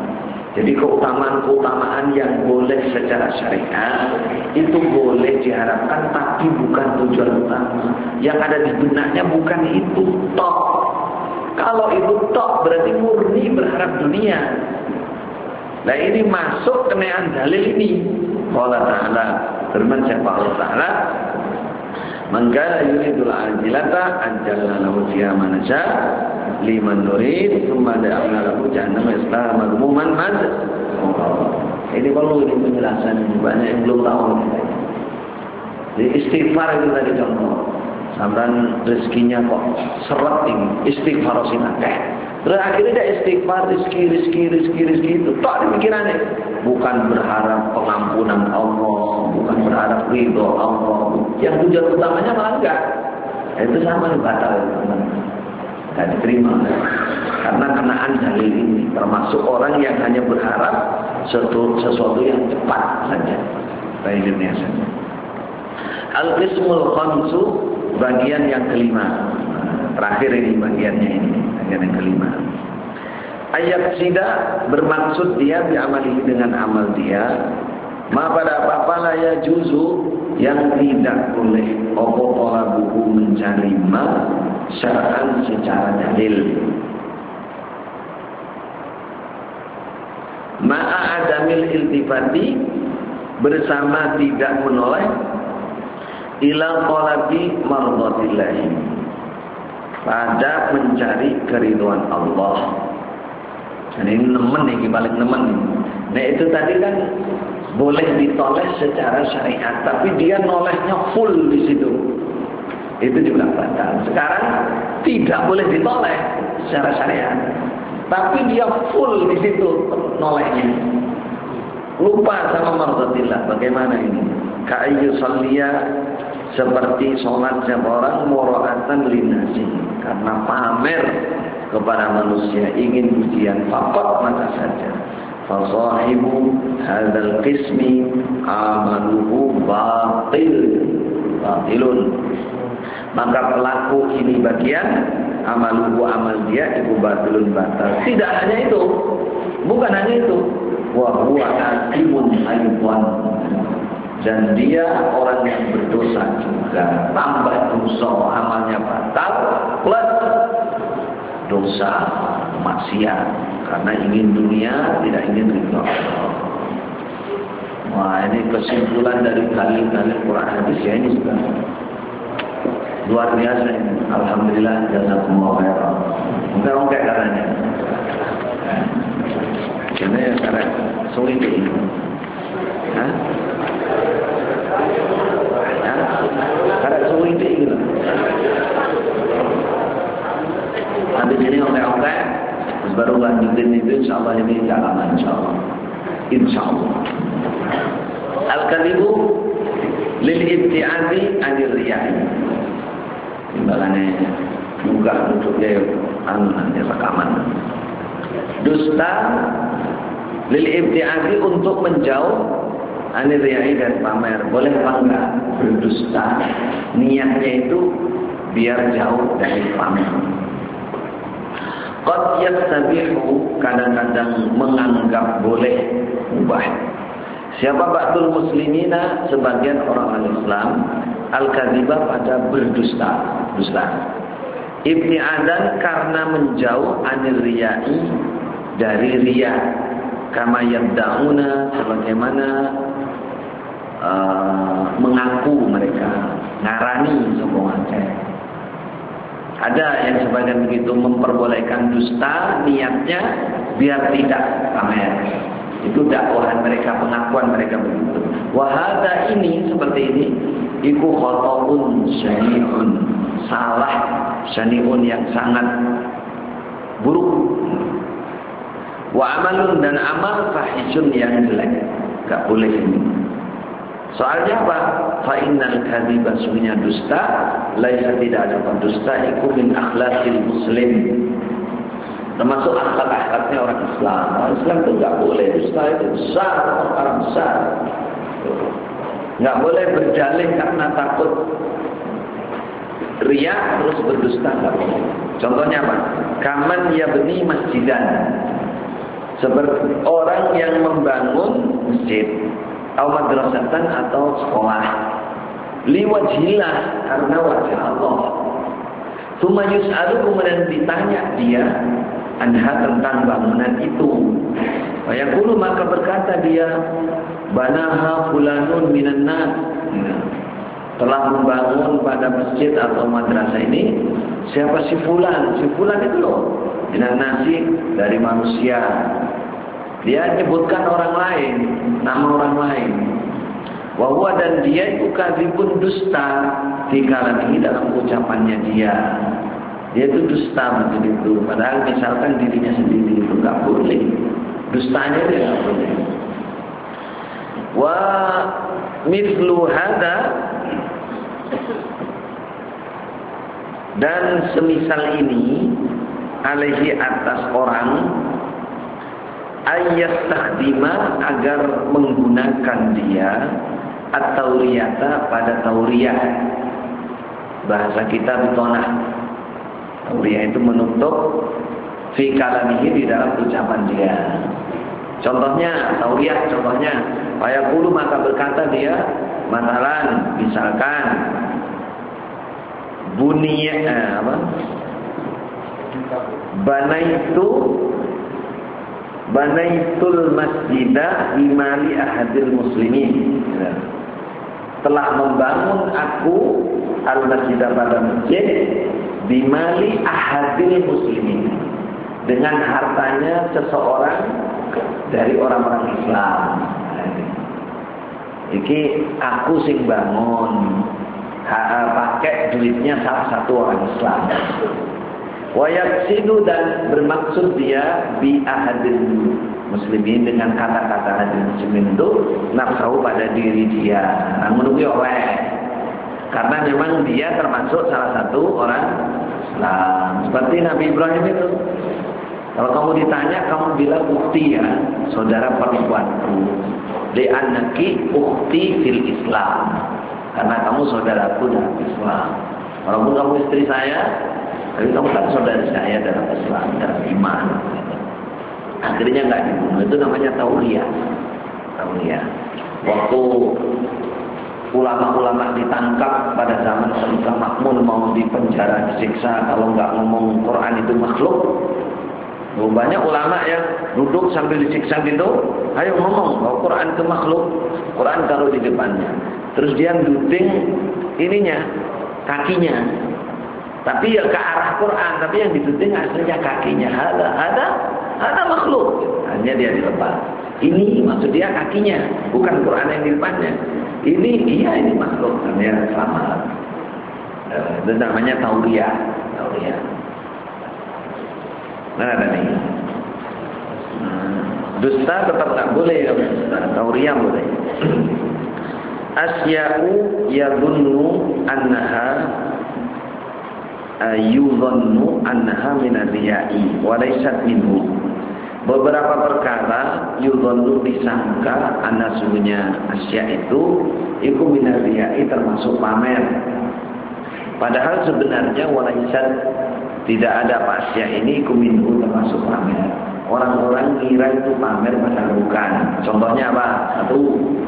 Jadi keutamaan-keutamaan yang boleh secara syariat itu boleh diharapkan, tapi bukan tujuan utama. Yang ada di benaknya bukan itu tok. Kalau itu tok berarti murni berharap dunia. Nah ini masuk kenaian dalil ini. Allah Ta'ala firman siapa Allah Ta'ala, man kana yuridul ajilata ajjalna lahu fiha ma nasha liman nurid tsumma ja'alna lahu jahannama yaslaha madhmuman madhura. Ini perlu ini penjelasan, banyak yang belum tahu. Jadi istighfar itu tadi contoh. Sampai rezekinya kok seret tinggi, istighfar sinakeh. Terus akhirnya dia istighfar rezeki itu. Tak demikiannya. Bukan berharap pengampunan Allah, bukan berharap ridho Allah. Yang tujuan utamanya malah enggak. Itu sama batal teman. Enggak diterima. Karena kenaan dalil ini, termasuk orang yang hanya berharap sesuatu yang cepat saja. Baiknya saja. Al-qismul khamsu, bagian yang kelima. Terakhir ini bagiannya ini, bagian yang kelima. Ayat sida bermaksud dia bi'amalihi dengan amal dia. Ma pada apa-apa la ya juzu yang tidak boleh pola buku mencari ma syar'an secara dalil. Ma'a adamil iltifati, bersama tidak menoleh ila qalabi mardhatillahi, pada mencari keriduan Allah. Dan ini nemen nih, paling nemen nih. Nah itu tadi kan boleh ditoleh secara syariat, tapi dia nolehnya full di situ. Itu juga batal. Sekarang tidak boleh ditoleh secara syariat, tapi dia full di situ nolehnya. Lupa sama mardhatillah. Bagaimana ini? Ka'ayyu salliya, seperti sholat orang mura'atan linasi, karena pamer kepada manusia, ingin pujian fakot maka saja. Fasahibu hadzal qismi amaluhu batilun, maka pelaku ini bagian amaluhu, amal dia itu batilun, batal. Tidak hanya itu, bukan hanya itu, wa huwa asimun ayuban, dan dia orang yang berdosa juga, tambah dosa, amalnya batal, plus dosa maksiat, karena ingin dunia, tidak ingin ridho. Wah, ini kesimpulan dari dalil-dalil Quran hadis ya, ini sudah luar biasa ini. Alhamdulillah, jazakumullah khairan. Enggak katanya. Ini cara sulit ini. Hah? Cara sulit ini. Habis ini oke-oke, baru lanjutin itu, insyaallah ini jalan, insyaallah. Al-kadhibu lil ibtiadi anir riya'i. Timbalannya juga untuk dia nanti rekaman. Dusta lil ibtiadi, untuk menjauh anir riya'i, dan pamer. Boleh apa enggak berdusta? Niatnya itu biar jauh dari pamer. Qad yastabihu, kadang-kadang menganggap boleh, mubah. Siapa ba'dul muslimina, sebagian orang Islam, al-kadhiba, pada berdusta, dusta. Ibtiadan, karena menjauh anir riya'i, dari riya, kama yabda'una, sebagaimana mengaku mereka, ngarani sombong aja. Ada yang sebagian begitu memperbolehkan dusta, niatnya biar tidak pamer. Itu dakwahan mereka, pengakuan mereka begitu. Wahada, ini seperti ini, iku khotoun syani'un, salah syani'un yang sangat buruk. Wa amalun, dan amal fahishun yang jelek, gak boleh ini. Soalnya apa? Fa innal kadhiba, sungguhnya dusta, laisa, tidak ada dusta, iku min akhlaqil muslim, termasuk akhlak-akhlaknya orang Islam. Orang Islam itu enggak boleh dusta, itu besar, perkara besar. Enggak boleh berdalih karena takut riya terus berdusta, enggak boleh. Contohnya apa? Kaman yabni masjidan, Seperti orang yang membangun masjid atau madrasatan atau sekolah liwajhillah, karena wajah Allah. Tsumma yus'alu, kemudian ditanya dia anha, tentang bangunan itu. Wa yaqulu, maka berkata dia, banaha fulanun minan nas, telah membangun pada masjid atau madrasah ini siapa? Si fulan. Si fulan itu loh, minan nasi, dari manusia. Dia menyebutkan orang lain, nama orang lain. Wa huwa, dan dia itu kadzibun, dusta, fi kalamihi, dalam ucapannya dia. Dia itu dusta begitu. Padahal misalkan dirinya sendiri itu enggak boleh. Dustanya dia enggak boleh. Wa mithlu hada, dan semisal ini, alaihi, atas orang, ayyastakhdima, agar menggunakan dia at-tauriyata, pada tauriyah. Bahasa kita bitonah. Tauriyah itu menutup fi kalamihi, di dalam ucapan dia. Contohnya tauriyah, contohnya fayaqulu, maka berkata dia, masalan, misalkan bunyiya banaitul masjidah bimali ahadil muslimin, telah membangun aku al-masjidah, pada masjid, bimali ahadil muslimin, dengan hartanya seseorang dari orang-orang Islam. Iki aku sing bangun, pakai duitnya salah satu orang Islam. Wa yaqsidu, dan bermaksud dia bi ahadil muslimin, dengan kata-kata hadil muslimin itu nafsu, pada diri dia. Menunggu oleh, karena memang dia termasuk salah satu orang Islam. Seperti Nabi Ibrahim itu. Kalau kamu ditanya, kamu bilang ukhti, ya, saudara perempuanku. Li'annaki ukhti fil Islam, karena kamu saudaraku dalam Islam. Walaupun kamu istri saya, tapi kamu kan saudara saya dalam Islam, dalam iman. Akhirnya nggak dibunuh. Itu namanya tauriyah. Tauriyah. Waktu ulama-ulama ditangkap pada zaman Khalifah Makmun, mau dipenjara, disiksa kalau nggak ngomong Quran itu makhluk. Banyak ulama yang duduk sambil disiksa gitu, ayo ngomong bahwa Quran itu makhluk. Quran taruh di depannya, terus dia duding ininya, kakinya, tapi ya ke arah Quran, tapi yang diduding aslinya kakinya. Ada makhluk, hanya dia dilepas. Ini maksud dia kakinya, bukan Quran yang di depannya. Ini makhluk, hanya selamat. Itu namanya tauriyah. Nah, ada nih. Dusta tetap tak boleh, tauriyah boleh. Asya'u yadunnu annaha yudhannu annaha min ar-riya'i wa laysat minhu. Beberapa perkara yudhannu, disangka, anasunya asya itu min ar-riya'i, termasuk pamer. Padahal sebenarnya wa laysat, tidak ada pasya ini minhu, termasuk pamer. Orang-orang kira itu pamer, padahal bukan. Contohnya apa? Satu,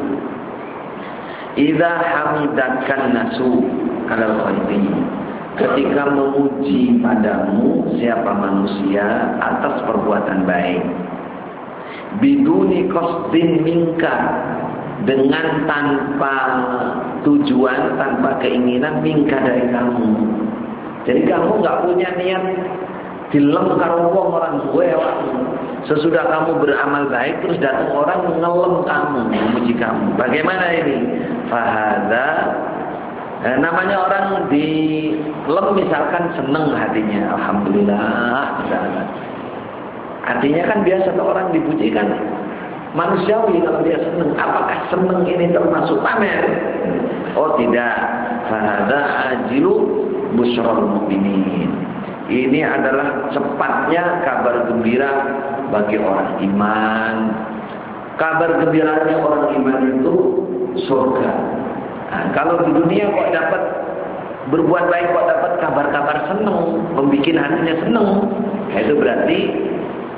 idza hamidakan nasu alal khairi, ketika memuji padamu siapa manusia atas perbuatan baik, biduni qasdin minka, dengan tanpa tujuan, tanpa keinginan, minka, dari kamu. Jadi kamu nggak punya niat dilem karo wong orang gue, sesudah kamu beramal baik terus datang orang ngelem kamu, memuji kamu. Bagaimana ini? Fahada, namanya orang dilem, misalkan seneng hatinya, alhamdulillah. Artinya kan biasa orang dipuji kan manusiawi kalau dia seneng. Apakah seneng ini termasuk pamer? Oh tidak. Fahada ajilu busyral mu'minin. Ini adalah cepatnya kabar gembira bagi orang iman. Kabar gembiranya orang iman itu surga. Nah, kalau di dunia kok dapat berbuat baik, kok dapat kabar-kabar seneng, membikin hatinya seneng, itu berarti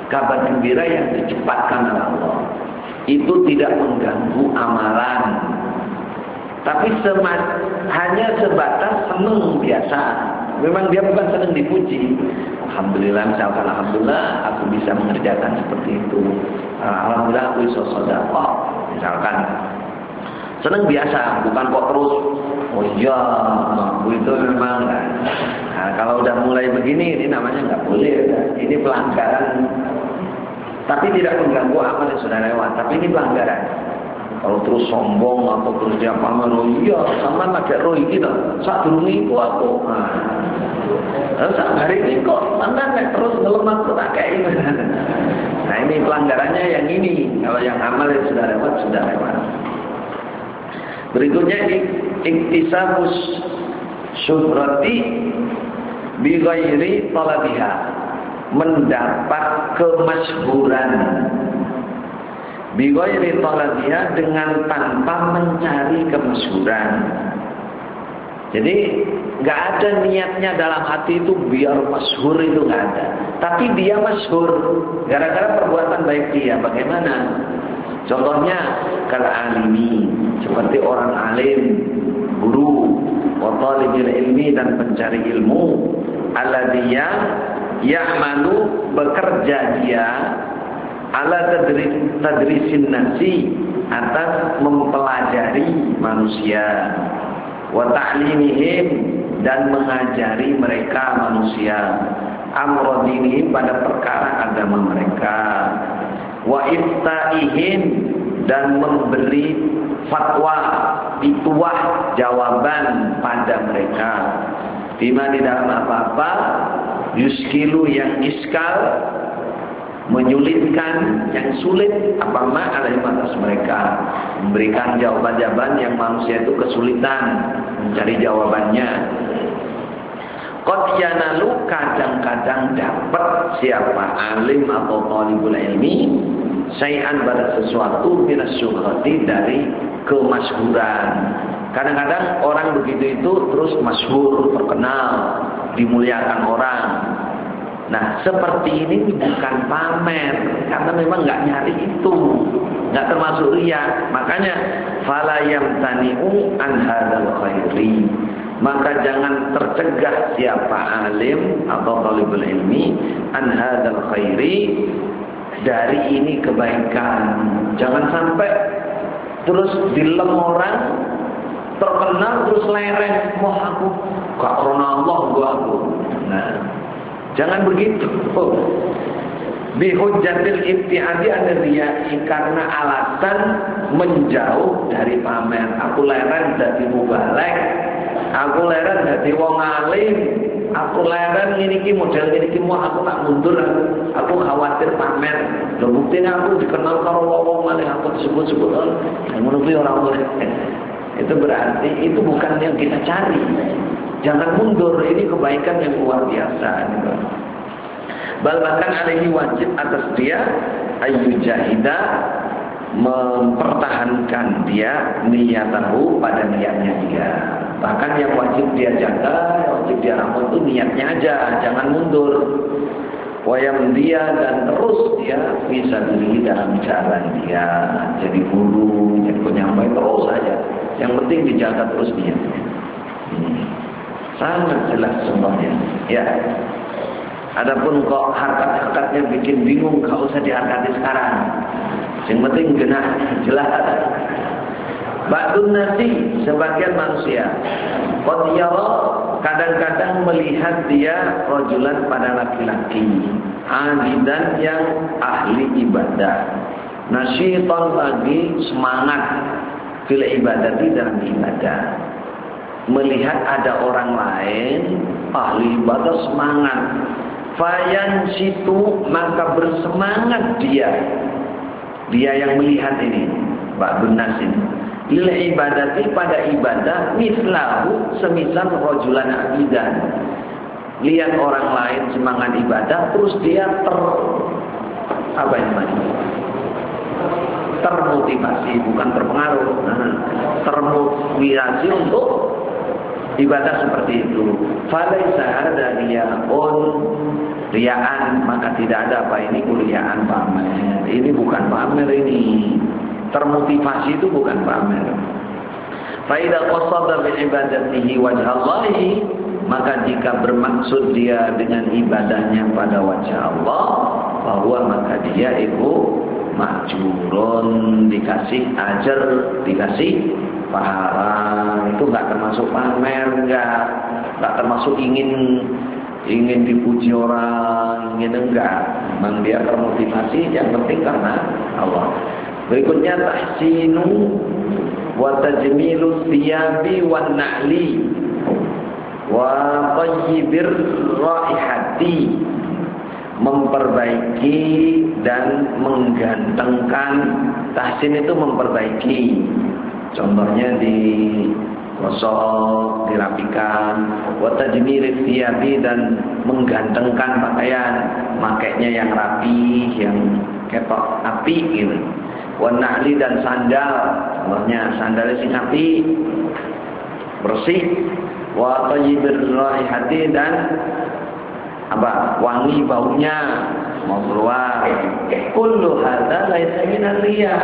kabar gembira yang dicepatkan oleh Allah. Itu tidak mengganggu amalan. Tapi hanya sebatas senang biasa. Memang dia bukan senang dipuji. Alhamdulillah, misalkan alhamdulillah aku bisa mengerjakan seperti itu. Alhamdulillah aku bisa sedekah, misalkan. Senang biasa, bukan kok terus. Oh iya, aku itu memang. Nah, kalau udah mulai begini, ini namanya nggak boleh. Ini pelanggaran. Tapi tidak mengganggu amal yang sudah lewat. Tapi ini pelanggaran. Kalau terus sombong atau terus dia pamer, oh iya, sama pakai roh kita. Saat dulu itu aku. Saat hari ini kok mana terus ngelemah tuh pakai ini. Nah ini pelanggarannya yang ini. Kalau yang amal yang sudah lewat sudah lewat. Berikutnya iktisabus syuhrati bi ghairi talabiha, mendapat kemasyhuran bi ghairi talabiha, dengan tanpa mencari kemasyhuran. Jadi nggak ada niatnya dalam hati itu biar masyhur, itu nggak ada. Tapi dia masyhur gara-gara perbuatan baik dia. Bagaimana? Contohnya kalau alimi, seperti orang alim, guru, wa talibil ilmi, dan pencari ilmu, alladhiya ya'malu, bekerja dia, ala tadrisin nasi, atas mempelajari manusia, wa ta'limihim, dan mengajari mereka manusia, amra dinihim, pada perkara agama mereka, wa iftaihim, dan memberi fatwa, pituah, jawaban pada mereka, bima di dalam apa-apa, yuskilu, yang iskal, menyulitkan, yang sulit, apa alaihim, atas mereka, memberikan jawaban-jawaban yang manusia itu kesulitan mencari jawabannya. Qad yanalu, kadang-kadang dapat siapa alim atau talibul ilmi, syai'an, pada sesuatu, minas syuhrati, dari kemasyhuran. Kadang-kadang orang begitu itu terus masyhur, terkenal, dimuliakan orang. Nah seperti ini bukan pamer, karena memang nggak nyari itu, nggak termasuk riya. Makanya fala yamtani'u an hadzal khairi, maka jangan tercegah siapa alim atau talibul ilmi an hadzal khairi, dari ini kebaikan. Jangan sampai terus dilem orang, terkenal terus lereng, wah aku gak karena Allah gua aku. Nah jangan begitu. Bihujjatil ibtiadi an-riyai, karena alasan menjauh dari pamer. Aku leren dadi mubalek, aku leren dadi wong alim, aku leren ngene iki model ngene iki, mau aku tak mundur, aku khawatir pamer. Lho buktine aku dikenal karo wong malih aku disebut-sebut ngono kuwi ora boleh. Itu berarti itu bukan yang kita cari. Jangan mundur, ini kebaikan yang luar biasa. Bal bahkan alaihi, wajib atas dia, ayu jahida, mempertahankan dia niyatahu, pada niatnya dia. Bahkan yang wajib dia jaga, wajib dia rawat itu niatnya aja, jangan mundur. Wayam dia, dan terus dia bisa diri dalam jalan dia, jadi guru, jadi penyampai, terus saja. Yang penting dijaga terus niatnya. Sangat jelas contohnya. Ya. Adapun kok harkat-harkatnya bikin bingung, gak usah diharkati sekarang. Yang penting genah, jelas. Ba'dun nasi, sebagian manusia, qad yara, kadang-kadang melihat dia rajulan, pada laki-laki, abidan, yang ahli ibadah, nasyitan, lagi semangat, fil ibadati, dalam ibadah. Melihat ada orang lain ahli ibadah semangat, fayan situ, maka bersemangat dia yang melihat ini, ba'dun nas ini, lil ibadati, pada ibadah, mislahu, semisal rajulan abidan. Lihat orang lain semangat ibadah, terus dia termotivasi, bukan terpengaruh, termotivasi untuk ibadah seperti itu. Falaisa hada riya'un, riaan, maka tidak ada apa ini riaan pamer. Ini bukan pamer ini. Termotivasi itu bukan pamer. Fa idza qasada bi ibadatihi wajhallahi, maka jika bermaksud dia dengan ibadahnya pada wajah Allah, bahwa maka dia itu majurun, dikasih ajar, dikasih pahala. Itu enggak termasuk pamer, enggak termasuk ingin dipuji orang, ingin enggak. Memang dia termotivasi, yang penting karena Allah. Berikutnya tahsinu wa tajmilu thiyabi wan na'li wa tayyibir raihati, memperbaiki dan menggantengkan. Tahsin itu memperbaiki, contohnya digosok, dirapikan. Wa tajmilu thiyabi, dan menggantengkan pakaian, makainya yang rapi, yang ketok api gitu. Wa na'li, dan sandal, contohnya sandalnya sing api, bersih. Wa tayyibir raihati, dan apa? Wangi baunya, mau keluar. Kullu hadza laisa minar riya.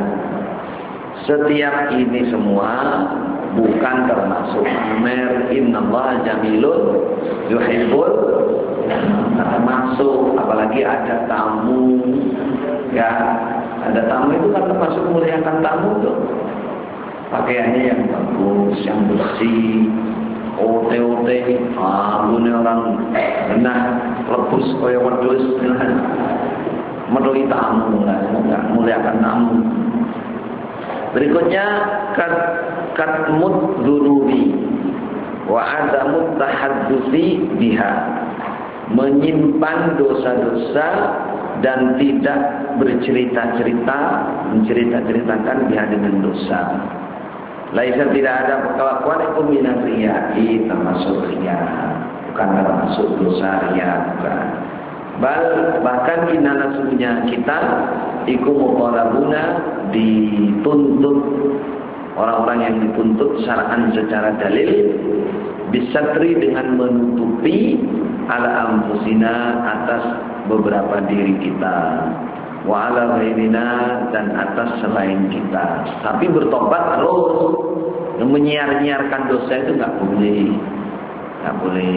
Setiap ini semua bukan termasuk pamer. Innallaha jamilun yuhibbul, termasuk. Apalagi ada tamu, ya, ada tamu itu kan termasuk muliakan tamu tuh. Pakaiannya yang bagus, yang bersih, ote-ote, ini orang benar lebus kaya wedhus, medoi tamu, enggak muliakan tamu. Berikutnya katmud dzunubi wa adamut tahaddusi biha, menyimpan dosa-dosa dan tidak menceritakan biha dengan dosa. Laisa, tidak ada kelakuan itu minas riya'i, termasuk riya, bukan termasuk dosa riya, bukan. Bahkan inana sesungguhnya kita iku mutalabuna, dituntut, orang-orang yang dituntut syar'an secara dalil, bisatri, dengan menutupi, ala anfusina, atas beberapa diri kita, wa ala ghairina, dan atas selain kita. Tapi bertobat terus. Yang menyiar-nyiarkan dosa itu enggak boleh. Enggak boleh.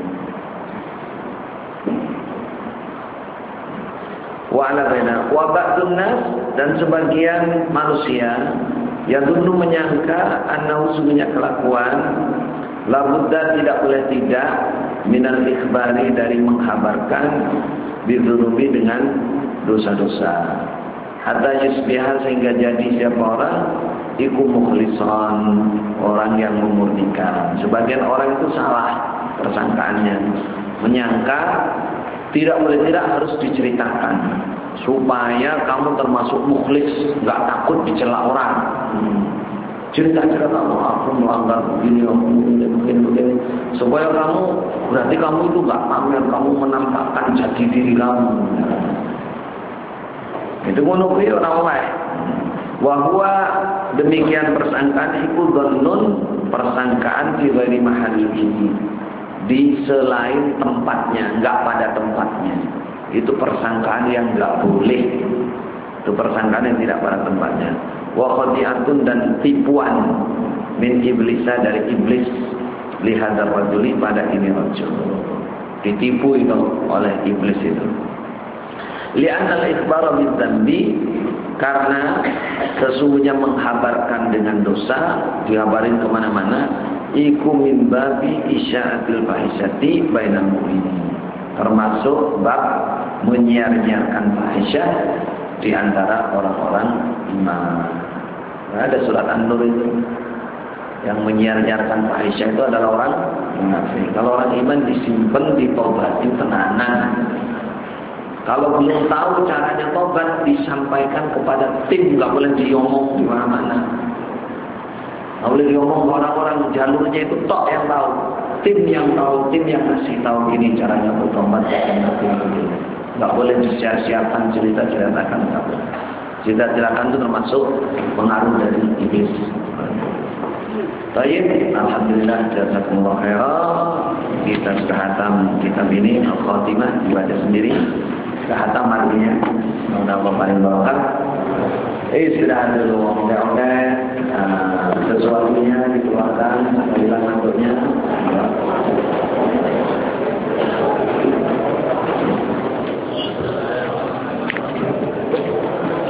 Wa ala ghairina wa ba'dun nas, dan sebagian manusia yang dulu menyangka annahu sesungguhnya kelakuan labudda, tidak boleh tidak, minal ikhbari, dari menghabarkan, bidzunubi, dengan dosa-dosa, hatta yusbiha, sehingga jadi siapa orang iku mukhlisan, orang yang memurnikan. Sebagian orang itu salah persangkaannya, menyangka tidak boleh tidak harus diceritakan supaya kamu termasuk mukhlis, enggak takut dicela orang. Cerita-cerita aku melanggar begini, begini, supaya kamu, berarti kamu itu enggak pamer, kamu menampakkan jati diri kamu. Itu menurut orang lain. Wahwa, demikian persangkaan itu dhannun, persangkaan di ghairi mahallihi, di selain tempatnya, enggak pada tempatnya. Itu persangkaan yang enggak boleh. Itu persangkaan yang tidak pada tempatnya. Wa khadi'atun, dan tipuan, min iblisa, dari iblis, lihadzal rajuli, pada ini rajul. Ditipu itu oleh iblis itu. Li'anna al-ikhbara bidzambi, karena sesungguhnya menghabarkan dengan dosa, dihabarin kemana-mana, iku min babi isya'atil fahisyati bainal mu'minin, termasuk bab menyiar-nyiarkan fahisyah di antara orang-orang iman. Ada surat An-Nur itu, yang menyiar-nyiarkan fahisyah itu adalah orang munafik. Kalau orang iman disimpan, ditobati tenanan. Kalau belum tahu caranya tobat, disampaikan kepada tim, nggak boleh diomong di mana-mana. Nggak boleh diomong ke orang-orang, jalurnya itu tok yang tahu, tim yang ngasih tahu ini caranya bertobat. Nggak boleh disia-siakan, cerita-ceritakan, nggak boleh. Cerita-ceritakan itu termasuk pengaruh dari iblis. Baik, alhamdulillah jazakumullah khairan. Kita sudah hatam kitab ini Al-Khatimah, dibaca sendiri. Sudah hatam artinya. Mudah-mudahan paling barokah. Istirahat dulu, mudah-mudahan sesuatunya dikeluarkan apabila